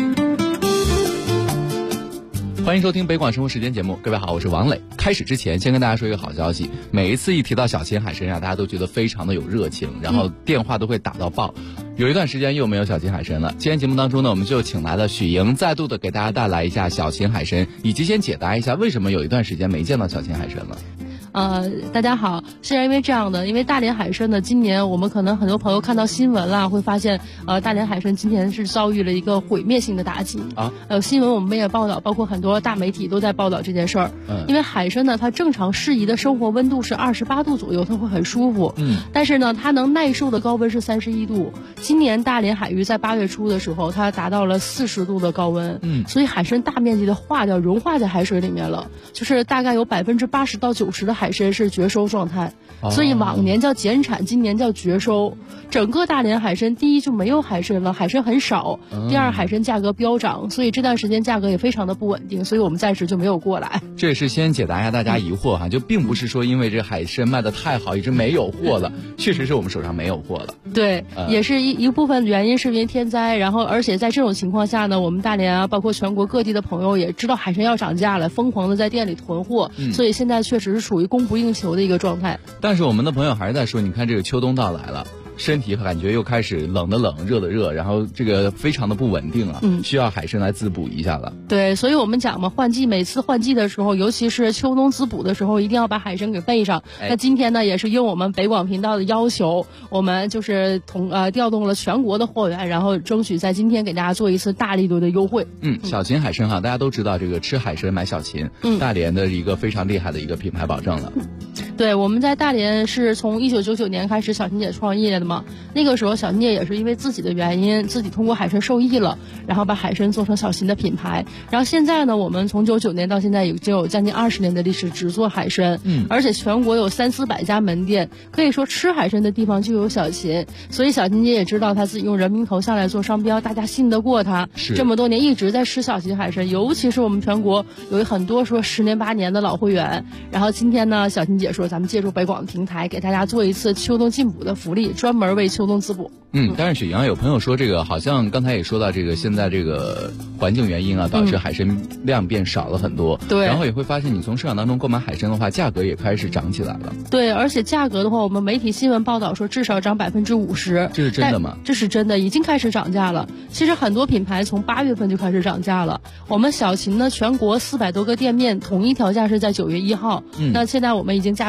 欢迎收听北广生活时间节目，各位好，我是王磊。开始之前，先跟大家说一个好消息，每一次一提到小秦海参啊，大家都觉得非常的有热情，然后电话都会打到爆。有一段时间又没有小秦海参了，今天节目当中呢，我们就请来了许莹，再度的给大家带来一下小秦海参，以及先解答一下为什么有一段时间没见到小秦海参了。 大家好，是因为这样的，因为大连海参呢，今年我们可能很多朋友看到新闻啦，会发现，大连海参今年是遭遇了一个毁灭性的打击啊。新闻我们也报道，包括很多大媒体都在报道这件事儿。因为海参呢，它正常适宜的生活温度是28度左右，它会很舒服。但是呢，它能耐受的高温是31度。今年大连海域在8月初的时候，它达到了40度的高温。所以海参大面积的融化在海水里面了，就是大概有80%到90%的海参是绝收状态，所以往年叫减产，今年叫绝收。整个大连海参，第一就没有海参了，海参很少；第二，海参价格飙涨，所以这段时间价格也非常的不稳定，所以我们暂时就没有过来。 这也是先解答一下大家疑惑哈，就并不是说因为这海参卖的太好，一直没有货了，确实是我们手上没有货了。 对，也是一部分原因是因为天灾，然后而且在这种情况下呢，我们大连啊，包括全国各地的朋友也知道海参要涨价了，疯狂的在店里囤货，所以现在确实是属于供不应求的一个状态。 但是我们的朋友还是在说，你看这个秋冬到来了，身体感觉又开始冷的冷，热的热，然后这个非常的不稳定啊，需要海参来滋补一下了。 对，所以我们讲嘛，每次换季的时候，尤其是秋冬滋补的时候，一定要把海参给备上。那今天呢，也是应我们北广频道的要求，我们就是调动了全国的货源，然后争取在今天给大家做一次大力度的优惠。 小秦海参哈，大家都知道这个吃海参买小秦，大连的一个非常厉害的一个品牌保证了。 对，我们在大连是从1999年开始小秦姐创业的嘛，那个时候小秦姐也是因为自己的原因，自己通过海参受益了，然后把海参做成小秦的品牌。然后现在呢，我们从99年到现在已经有将近20年的历史，只做海参，而且全国有300-400家门店，可以说吃海参的地方就有小秦。所以小秦姐也知道她自己用人民头像来做商标，大家信得过她，这么多年一直在吃小秦海参，尤其是我们全国有很多说10年8年的老会员。然后今天呢，小秦姐说咱们借助北广的平台给大家做一次秋冬进补的福利，专门为秋冬滋补。 但是许阳有朋友说，这个好像刚才也说到，这个现在这个环境原因啊，导致海参量变少了很多。对，然后也会发现你从市场当中购买海参的话，价格也开始涨起来了。 对，而且价格的话，我们媒体新闻报道说至少涨50%。 这是真的吗？ 这是真的，已经开始涨价了。其实很多品牌从8月份就开始涨价了。我们小秦呢，全国400多个店面统一调价是在9月1号。那现在我们已经价格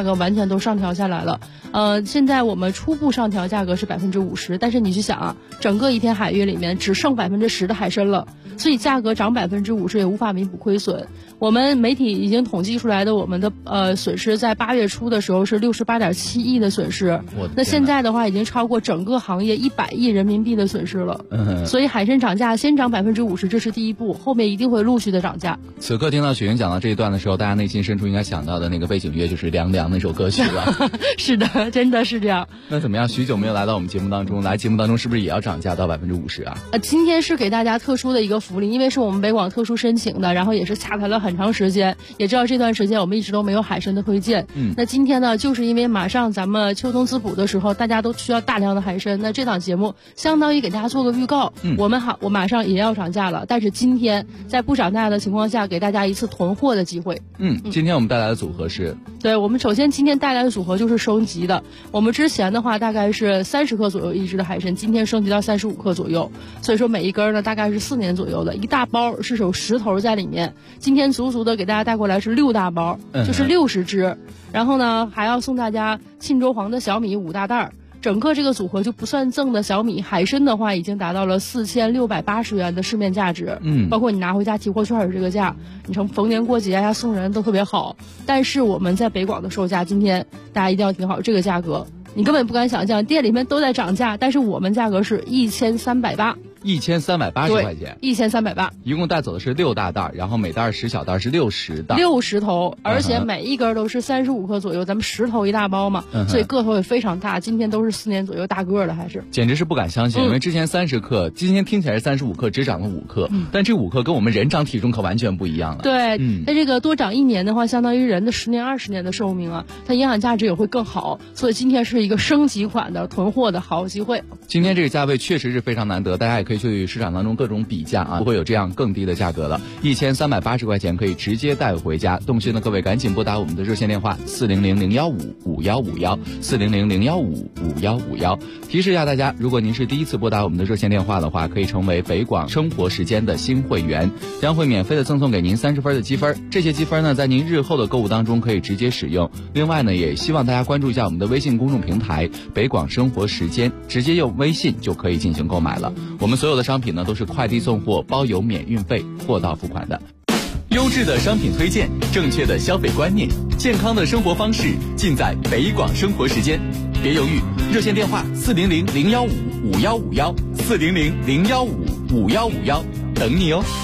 价格完全都上调下来了。现在我们初步上调价格是50%，但是你去想啊，整个一片海域里面只剩10%的海参了，所以价格涨50%也无法弥补亏损。我们媒体已经统计出来的我们的损失，在8月初的时候是68.7亿的损失，那现在的话已经超过整个行业100亿人民币的损失了。所以海参涨价先涨50%，这是第一步，后面一定会陆续的涨价。 此刻听到雪云讲到这一段的时候，大家内心深处应该想到的那个背景乐就是《凉凉》那首歌曲了。 是的，真的是这样。 那怎么样？许久没有来到我们节目当中，来节目当中是不是也要涨价到50%啊？ 今天是给大家特殊的一个福利，因为是我们北广特殊申请的，然后也是洽谈了很长时间，也知道这段时间我们一直都没有海参的推荐。那今天呢，就是因为马上咱们秋冬滋补的时候，大家都需要大量的海参，那这档节目相当于给大家做个预告。我马上也要涨价了，但是今天在不涨价的情况下，给大家一次囤货的机会。 今天我们带来的组合是， 对，我们首先今天带来的组合就是升级的。我们之前的话大概是30克左右一只的海参，今天升级到35克左右，所以说每一根呢大概是4年左右的，一大包是有10头在里面。今天足足的给大家带过来是6大包，就是60只。然后呢，还要送大家沁州黄的小米5大袋。整个这个组合就不算赠的小米海参的话，已经达到了4680元的市面价值。包括你拿回家提货券这个价，你从逢年过节呀送人都特别好。但是我们在北广的售价，今天大家一定要听好这个价格，你根本不敢想象，店里面都在涨价，但是我们价格是1380。 1380块钱 ，1380， 一共带走的是6大袋，然后每袋10小袋是60袋 ，60头，而且每一根都是35克左右，咱们10头一大包嘛，所以个头也非常大。今天都是4年左右大个的，还是简直是不敢相信，因为之前30克，今天听起来是35克，只涨了5克，但这5克跟我们人长体重可完全不一样了。 对，那这个多长1年的话，相当于人的10年20年的寿命啊，它营养价值也会更好，所以今天是一个升级款的囤货的好机会。 今天这个价位确实是非常难得，大家也可以去市场当中各种比价啊，不会有这样更低的价格了，1380块钱可以直接带回家。动心的各位赶紧拨打我们的热线电话400-015-5151，400-015-5151。提示一下大家，如果您是第一次拨打我们的热线电话的话，可以成为北广生活时间的新会员，将会免费的赠送给您30分的积分。这些积分呢，在您日后的购物当中可以直接使用。另外呢，也希望大家关注一下我们的微信公众平台北广生活时间，直接用微信就可以进行购买了。我们所有的商品呢都是快递送货，包邮免运费，货到付款的。 优质的商品推荐，正确的消费观念，健康的生活方式，尽在北广生活时间。别犹豫，热线电话400-015-5151，400-015-5151，等你哦。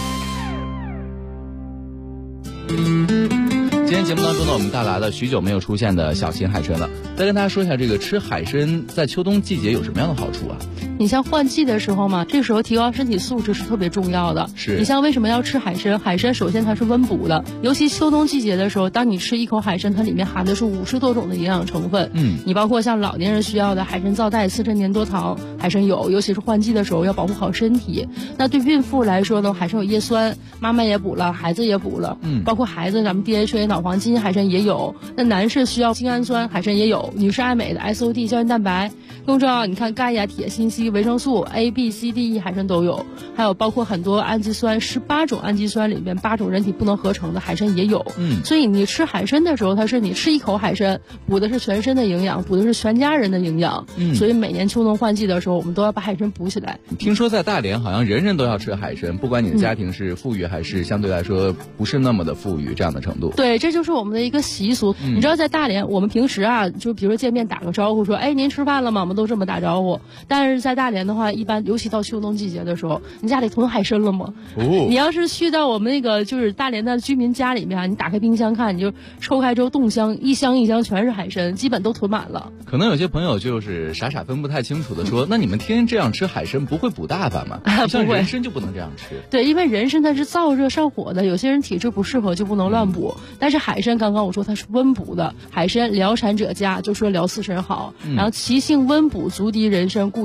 今天节目当中呢，我们带来了许久没有出现的小型海参了。再跟大家说一下，这个吃海参在秋冬季节有什么样的好处啊？ 你像换季的时候嘛，这时候提高身体素质是特别重要的。 是。 你像为什么要吃海参？海参首先它是温补的，尤其秋冬季节的时候，当你吃一口海参，它里面含的是50多种的营养成分。你包括像老年人需要的海参皂苷、刺身粘多糖，海参有，尤其是换季的时候要保护好身体。那对孕妇来说呢，海参有叶酸，妈妈也补了，孩子也补了。包括孩子咱们 DHA 脑黄金海参也有。那男士需要精氨酸，海参也有。女士爱美的 SOD 胶原蛋白。更重要，你看钙呀、铁、锌、硒、维生素 A、B、C、D、E 海参都有，还有包括很多氨基酸，18种氨基酸里面8种人体不能合成的海参也有。所以你吃海参的时候，它是你吃一口海参，补的是全身的营养，补的是全家人的营养。所以每年秋冬换季的时候，我们都要把海参补起来。 听说在大连好像人人都要吃海参，不管你的家庭是富裕还是相对来说不是那么的富裕这样的程度。 对，这就是我们的一个习俗。你知道在大连，我们平时啊，就比如说见面打个招呼说，哎，您吃饭了吗？我们都这么打招呼。但是在大连的话，一般尤其到秋冬季节的时候，你家里囤海参了吗？你要是去到我们那个就是大连的居民家里面，你打开冰箱看，你就抽开之后冻箱，一箱一箱全是海参，基本都囤满了。 可能有些朋友就是傻傻分不太清楚的说，那你们天天这样吃海参不会补大发吗？像人参就不能这样吃。 对，因为人参它是燥热上火的，有些人体质不适合就不能乱补。但是海参刚刚我说它是温补的，海参疗产者佳，就说疗刺参好。然后其性温补，足敌人参，故曰海参。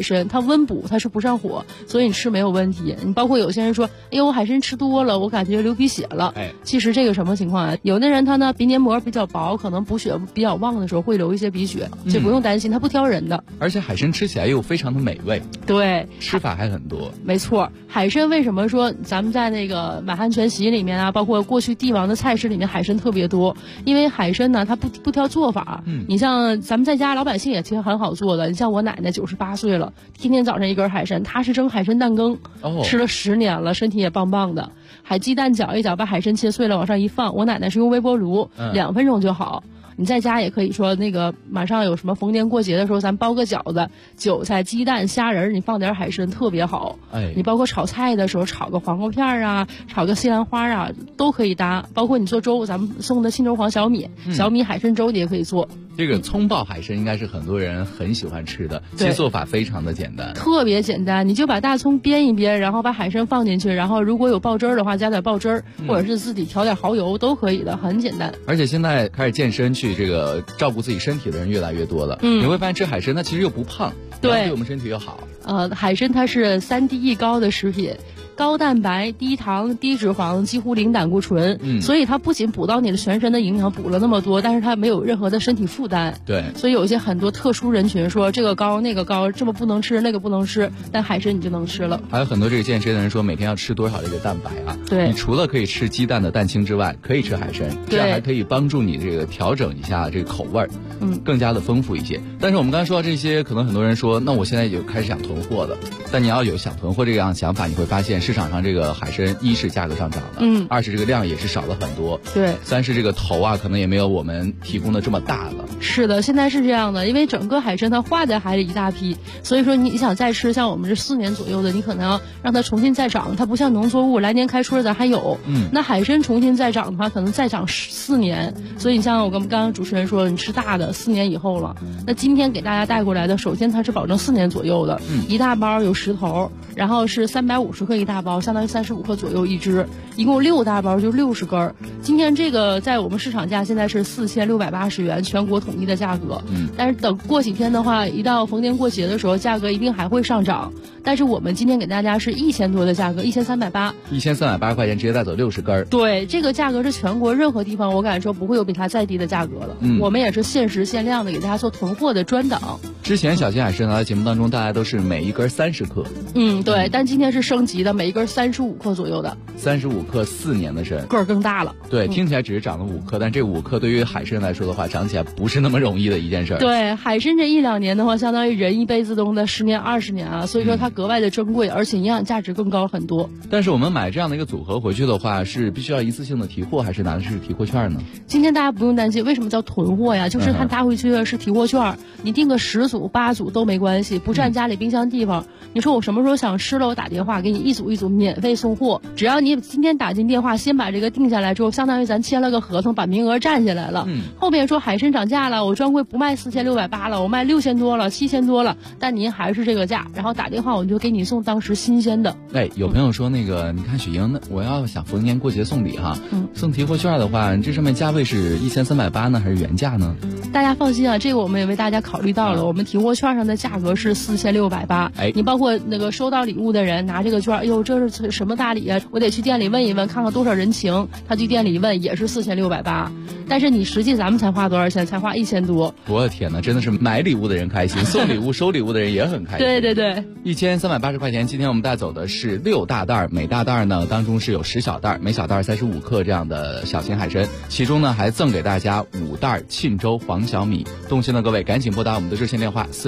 参，它温补，它是不上火，所以你吃没有问题。你包括有些人说，哎呦，我海参吃多了，我感觉流鼻血了。其实这个什么情况啊？有的人他呢鼻黏膜比较薄，可能补血比较旺的时候会流一些鼻血，这不用担心，它不挑人的。 而且海参吃起来又非常的美味， 对， 吃法还很多。 没错，海参为什么说咱们在那个满汉全席里面啊，包括过去帝王的菜式里面海参特别多，因为海参呢它不挑做法。你像咱们在家老百姓也其实很好做的，你像我奶奶98岁了，天天早上一根海参，她是蒸海参蛋羹，吃了10年了，身体也棒棒的。海鸡蛋搅一搅，把海参切碎了往上一放，我奶奶是用微波炉，2分钟就好。你在家也可以说那个马上有什么逢年过节的时候，咱包个饺子，韭菜、鸡蛋、虾仁，你放点海参特别好。你包括炒菜的时候，炒个黄瓜片啊，炒个西兰花啊，都可以搭。包括你做粥，咱们送的青州黄小米，小米海参粥你也可以做。 这个葱爆海参应该是很多人很喜欢吃的，其实做法非常的简单， 特别简单。你就把大葱煸一煸，然后把海参放进去，然后如果有爆汁儿的话，加点爆汁儿，或者是自己调点蚝油都可以的，很简单。 而且现在开始健身去这个照顾自己身体的人越来越多了，你会发现吃海参它其实又不胖，对我们身体又好。 海参它是3低1高的食品。高蛋白、低糖、低脂肪，几乎零胆固醇，所以它不仅补到你的全身的营养，补了那么多，但是它没有任何的身体负担。 对， 所以有一些很多特殊人群说这个高那个高，这么不能吃那个不能吃，但海参你就能吃了。 还有很多这个健身的人说每天要吃多少这个蛋白啊？ 对， 你除了可以吃鸡蛋的蛋清之外，可以吃海参，这样还可以帮助你这个调整一下这个口味儿，更加的丰富一些。但是我们刚才说到这些，可能很多人说，那我现在就开始想囤货了。但你要有想囤货这样的想法，你会发现市场上这个海参一是价格上涨了，二是这个量也是少了很多， 对， 三是这个头啊可能也没有我们提供的这么大了。 是的，现在是这样的，因为整个海参它化在海里一大批，所以说你想再吃像我们这4年左右的，你可能要让它重新再长，它不像农作物来年开春咱还有，那海参重新再长的话，可能再长4年，所以你像我跟刚刚主持人说，你吃大的4年以后了。那今天给大家带过来的，首先它是保证4年左右的，一大包有10头，然后是350克一大包，相当于35克左右一只，一共6大包就60根。今天这个在我们市场价现在是4680元，全国统一的价格。但是等过几天的话，一到逢年过节的时候，价格一定还会上涨。但是我们今天给大家是1000多的价格，1380，1380 块钱直接带走60根。 对，这个价格是全国任何地方我敢说不会有比它再低的价格了。我们也是限时限量的给大家做囤货的专档。 之前小金海参来节目当中，大家都是每一根30克。 对，但今天是升级的，每一根35克左右的。 35克4年的参， 个儿更大了。 对，听起来只是长了5克，但这5克对于海参来说的话，长起来不是那么容易的一件事。 对，海参这1-2年的话，相当于人一辈子中的10年20年啊，所以说它格外的珍贵，而且营养价值更高很多。 但是我们买这样的一个组合回去的话，是必须要一次性的提货，还是拿的是提货券呢？ 今天大家不用担心，为什么叫囤货呀？就是它拿回去的是提货券，你订个10组8组都没关系，不占家里冰箱地方。你说我什么时候想吃了，我打电话给你一组一组免费送货，只要你今天打进电话，先把这个定下来之后，相当于咱签了个合同，把名额占下来了。后面说海参涨价了，我专柜不卖4680了，我卖6000多了，7000多了，但您还是这个价，然后打电话我就给你送当时新鲜的。 有朋友说那个，你看雪莹，那我要想逢年过节送礼哈，送提货券的话，这上面价位是1380呢，还是原价呢？ 大家放心啊，这个我们也为大家考虑到了，我们提货券上的价格是4680。你包括那个收到礼物的人拿这个券，哎呦，这是什么大礼啊？我得去店里问一问，看看多少人情。他去店里一问也是4680，但是你实际咱们才花多少钱？才花1000多。 我的天哪，真的是买礼物的人开心，送礼物收礼物的人也很开心。 对对对 ，1380块钱。今天我们带走的是6大袋，每大袋呢当中是有10小袋，每小袋35克这样的小型海参，其中呢还赠给大家5袋沁州黄小米。动心的各位赶紧拨打我们的热线电话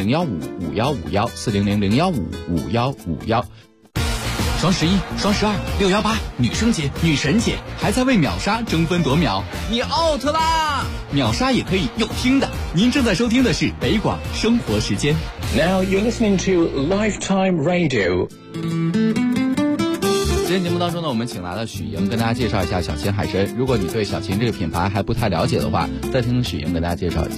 400-015-5151，400-015-5151。 双11、双12、618，女生节、女神节，还在为秒杀争分夺秒，你 out 啦！秒杀也可以有听的。您正在收听的是北广生活时间。 Now you're listening to Lifetime Radio。 今天节目当中呢，我们请来了许莹，跟大家介绍一下小秦海参。如果你对小秦这个品牌还不太了解的话，再听许莹跟大家介绍一下。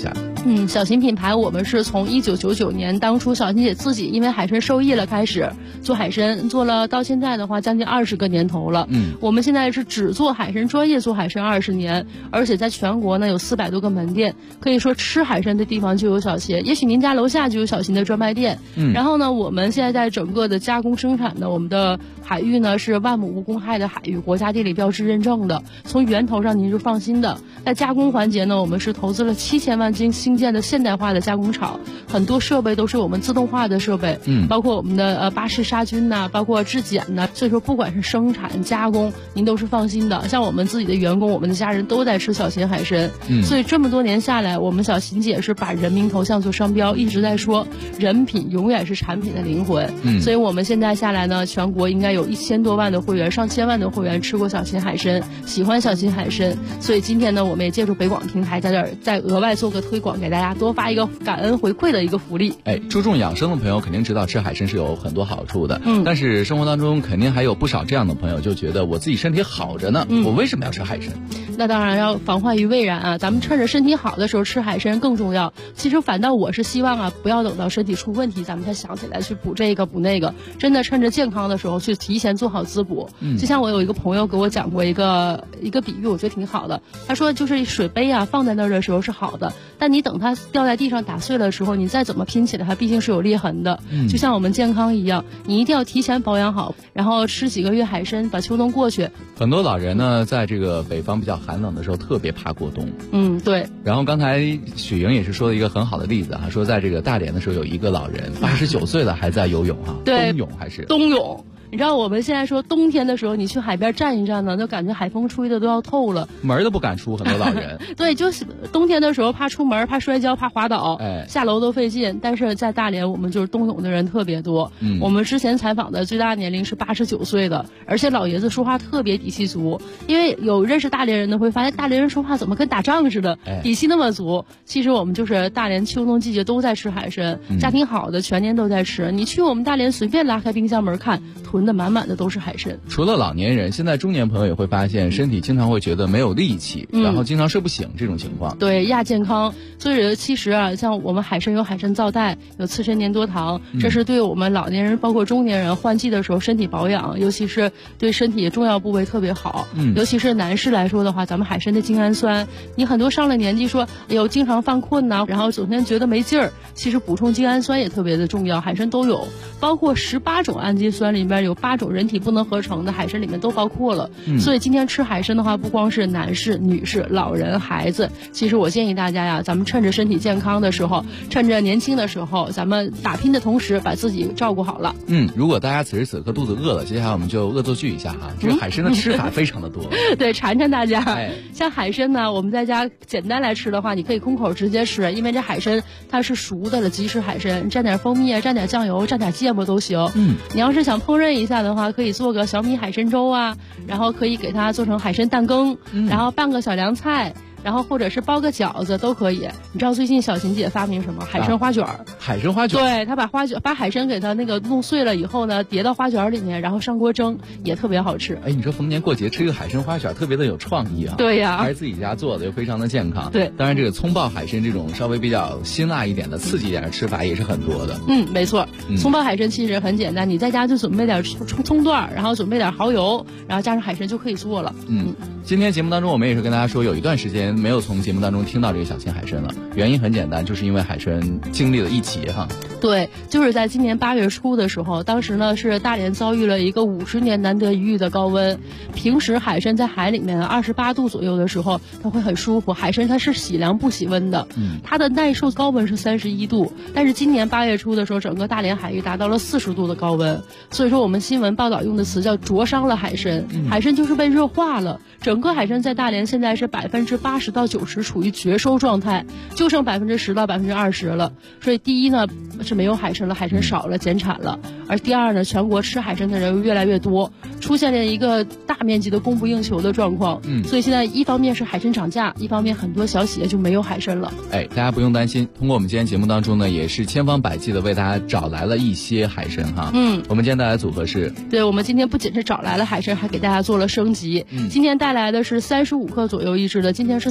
小型品牌我们是从1999年当初小琴姐自己因为海参受益了开始做海参，做了到现在的话将近20个年头了。我们现在是只做海参，专业做海参20年，而且在全国呢有400多个门店，可以说吃海参的地方就有小琴，也许您家楼下就有小琴的专卖店。然后呢，我们现在在整个的加工生产的我们的海域呢是万亩无公害的海域，国家地理标志认证的，从源头上您是放心的。在加工环节呢，我们是投资了7000万斤新建的现代化的加工厂，很多设备都是我们自动化的设备，包括我们的巴氏杀菌呐，包括质检呐，所以说不管是生产加工，您都是放心的。像我们自己的员工，我们的家人都在吃小琴海参，所以这么多年下来，我们小琴姐是把人民头像做商标，一直在说人品永远是产品的灵魂。所以我们现在下来呢，全国应该有1000多万的会员，上千万的会员吃过小琴海参，喜欢小琴海参。所以今天呢，我们也借助北广平台在这儿再额外做个推广，给大家多发一个感恩回馈的一个福利。 注重养生的朋友肯定知道吃海参是有很多好处的，但是生活当中肯定还有不少这样的朋友就觉得我自己身体好着呢，我为什么要吃海参？ 那当然要防患于未然啊，咱们趁着身体好的时候吃海参更重要。其实反倒我是希望啊，不要等到身体出问题咱们才想起来去补这个补那个，真的趁着健康的时候去提前做好滋补。就像我有一个朋友给我讲过一个比喻，我觉得挺好的。他说就是水杯啊放在那儿的时候是好的，但你等它掉在地上打碎了的时候，你再怎么拼起来它毕竟是有裂痕的。就像我们健康一样，你一定要提前保养好，然后吃几个月海参，把秋冬过去。 很多老人呢在这个北方比较寒冷的时候特别怕过冬。 对。 然后刚才许莹也是说了一个很好的例子哈，说在这个大连的时候有一个老人89岁了还在游泳哈， 对， 冬泳还是冬泳。你知道我们现在说冬天的时候，你去海边站一站呢，就感觉海风吹的都要透了， 门都不敢出，很多老人。 对，就是冬天的时候怕出门，怕摔跤，怕滑倒，下楼都费劲。但是在大连，我们就是冬泳的人特别多。我们之前采访的最大年龄是89岁的，而且老爷子说话特别底气足。因为有认识大连人的会发现，大连人说话怎么跟打仗似的，底气那么足。其实我们就是大连秋冬季节都在吃海参，家庭好的全年都在吃。你去我们大连随便拉开冰箱门看，囤的满满的都是海参。 除了老年人，现在中年朋友也会发现身体经常会觉得没有力气，然后经常睡不醒这种情况。 对，亚健康。所以其实啊，像我们海参有海参皂苷，有刺参粘多糖，这是对我们老年人包括中年人换季的时候身体保养，尤其是对身体重要部位特别好。尤其是男士来说的话，咱们海参的精氨酸，你很多上了年纪说哎呦经常犯困呐，然后整天觉得没劲儿，其实补充精氨酸也特别的重要，海参都有，包括18种氨基酸里面有8种人体不能合成的，海参里面都包括了。所以今天吃海参的话，不光是男士、女士、老人、孩子，其实我建议大家呀，咱们趁着身体健康的时候，趁着年轻的时候，咱们打拼的同时把自己照顾好了。 如果大家此时此刻肚子饿了，接下来我们就恶作剧一下哈，这个海参的吃法非常的多。 对，馋馋大家。像海参呢，我们在家简单来吃的话，你可以空口直接吃，因为这海参它是熟的了，即食海参，蘸点蜂蜜啊，蘸点酱油，蘸点芥末都行。你要是想烹饪一下的话，可以做个小米海参粥啊，然后可以给它做成海参蛋羹，然后拌个小凉菜，然后或者是包个饺子都可以。你知道最近小琴姐发明什么？海参花卷儿。 海参花卷。 对，她把海参给它那个弄碎了以后呢，叠到花卷里面，然后上锅蒸，也特别好吃。 你说逢年过节吃一个海参花卷，特别的有创意啊。 对呀， 还是自己家做的，又非常的健康。 对， 当然这个葱爆海参这种稍微比较辛辣一点的、刺激一点的吃法也是很多的。 没错。葱爆海参其实很简单，你在家就准备点葱段，然后准备点蚝油，然后加上海参就可以做了。 今天节目当中我们也是跟大家说，有一段时间没有从节目当中听到这个小琴海参了，原因很简单，就是因为海参经历了一劫哈。 对，就是在今年8月初的时候，当时呢是大连遭遇了一个50年难得一遇的高温。平时海参在海里面28度左右的时候，它会很舒服。海参它是喜凉不喜温的，它的耐受高温是31度，但是今年8月初的时候，整个大连海域达到了40度的高温。所以说我们新闻报道用的词叫灼伤了海参，海参就是被热化了。整个海参在大连现在是80%到90%处于绝收状态，就剩10%到20%了。所以第一呢是没有海参了，海参少了，减产了。而第二呢，全国吃海参的人越来越多，出现了一个大面积的供不应求的状况。所以现在一方面是海参涨价，一方面很多小企业就没有海参了。 大家不用担心，通过我们今天节目当中呢，也是千方百计的为大家找来了一些海参哈。我们今天带来的组合是， 对，我们今天不仅是找来了海参，还给大家做了升级。今天带来的是35克左右一只的，今天是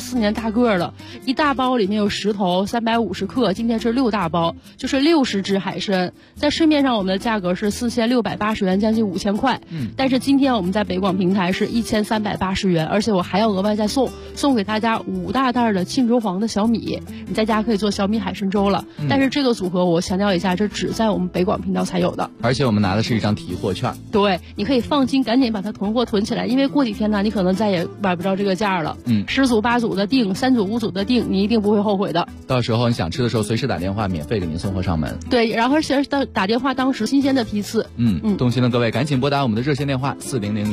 4年大个了，一大包里面有10头，350克，今天是6大包，就是60只海参。在市面上我们的价格是4680元，将近5000块。但是今天我们在北广平台是1380元，而且我还要额外再送给大家5大袋的沁州黄的小米，你在家可以做小米海参粥了。但是这个组合我强调一下，这只在我们北广频道才有的。 而且我们拿的是一张提货券。 对，你可以放心，赶紧把它囤货囤起来，因为过几天呢，你可能再也买不着这个价了。10组8组的订，3组5组的订，你一定不会后悔的。 到时候你想吃的时候，随时打电话，免费给您送货上门。 对，然后而且打电话当时新鲜的批次。 动心的各位赶紧拨打我们的热线电话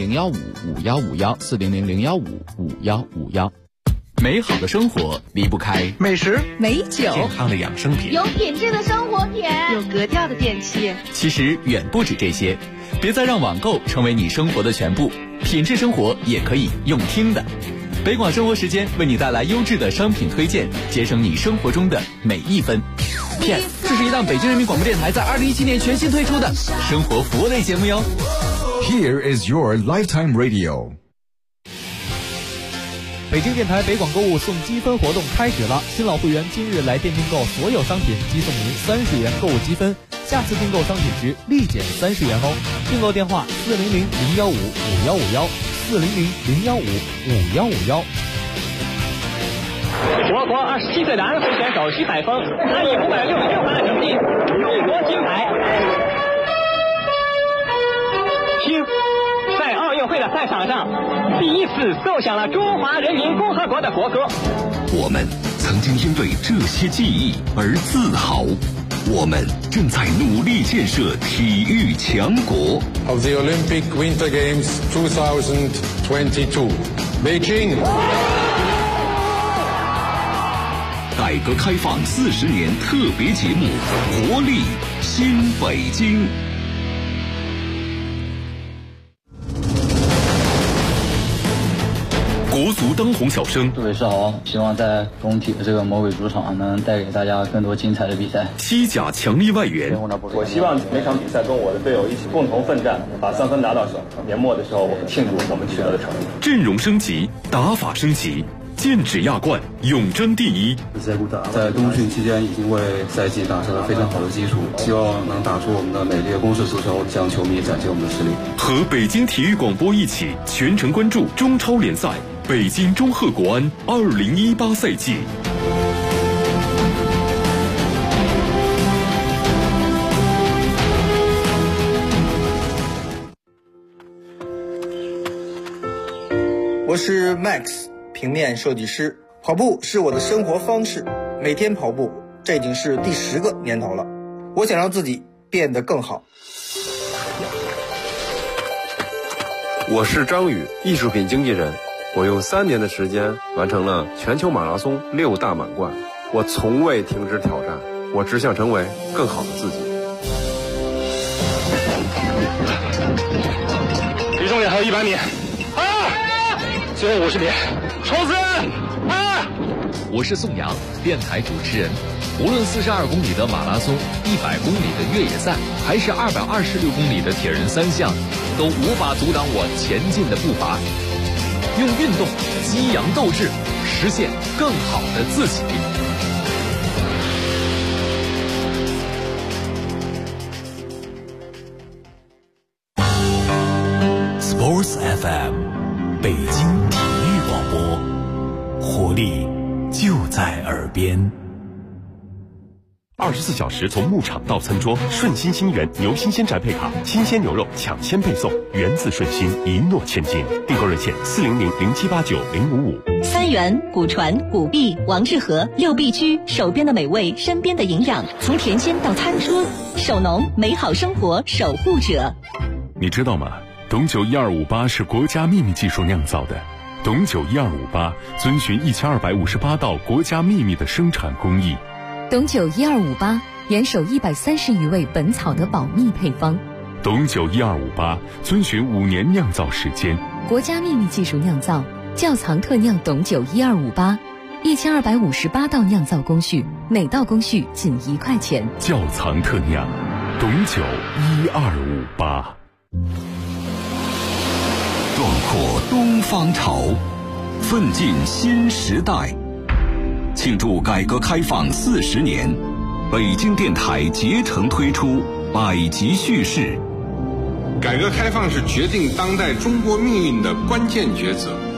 400-015-5151，400-015-5151。 美好的生活离不开美食、 美酒、 健康的养生品， 有品质的生活品， 有格调的电器。 其实远不止这些，别再让网购成为你生活的全部，品质生活也可以用听的。北广生活时间为你带来优质的商品推荐，节省你生活中的每一分。PS， 这是一档北京人民广播电台在2017年全新推出的生活服务类节目哟。 Here is your lifetime radio。 北京电台北广购物送积分活动开始了，新老会员今日来店订购所有商品，即送您30元购物积分，下次订购商品时立减30元哦。订购电话400-015-5151，400-015-5151。 我国27岁的安徽选手徐海峰，他以566分的成绩勇夺金牌。听，在奥运会的赛场上，第一次奏响了中华人民共和国的国歌。 我们曾经因为这些记忆而自豪，我们正在努力建设体育强国。 Of the Olympic Winter Games 2022, Beijing。 改革开放40年特别节目，活力新北京。国足当红小生， 各位是好，希望在工体的这个魔鬼主场能带给大家更多精彩的比赛。 西甲强力外援， 我希望每场比赛跟我的队友一起共同奋战，把3分拿到手。年末的时候，我们庆祝我们取得的成绩。 阵容升级，打法升级，剑指亚冠，永争第一。 在冬训期间已经为赛季打下了非常好的基础，希望能打出我们的美丽的攻势足球，向球迷展现我们的实力。 和北京体育广播一起全程关注中超联赛北京中赫国安2018赛季。 我是 Max， 平面设计师。跑步是我的生活方式，每天跑步，这已经是第10个年头了。我想让自己变得更好。 我是张宇，艺术品经纪人。我用3年的时间完成了全球马拉松6大满贯。我从未停止挑战，我只想成为更好的自己。 离终点还有100米，最后50米，冲刺！ 我是宋阳，电台主持人。无论42公里的马拉松、100公里的越野赛，还是226公里的铁人3项，都无法阻挡我前进的步伐。用运动激扬斗志，实现更好的自己。 Sports FM， 北京体育广播，活力就在耳边。 24小时从牧场到餐桌，顺心新源牛新鲜宅配卡，新鲜牛肉抢先配送，源自顺心，一诺千金。订购热线400-0789-055。 三元、古传、古币、王致和6必居，手边的美味，身边的营养，从甜鲜到餐桌，手农美好生活守护者。 你知道吗？董酒1258是国家秘密技术酿造的。董酒1258遵循1258道国家秘密的生产工艺。 董酒1258严守130余味本草的保密配方。 董酒1258遵循5年酿造时间， 国家秘密技术酿造，窖藏特酿董酒1258，1258道酿造工序，每道工序仅1块钱。 窖藏特酿董酒1258。 壮阔东方潮， 奋进新时代。庆祝改革开放40年，北京电台竭诚推出百集叙事。 改革开放是决定当代中国命运的关键抉择。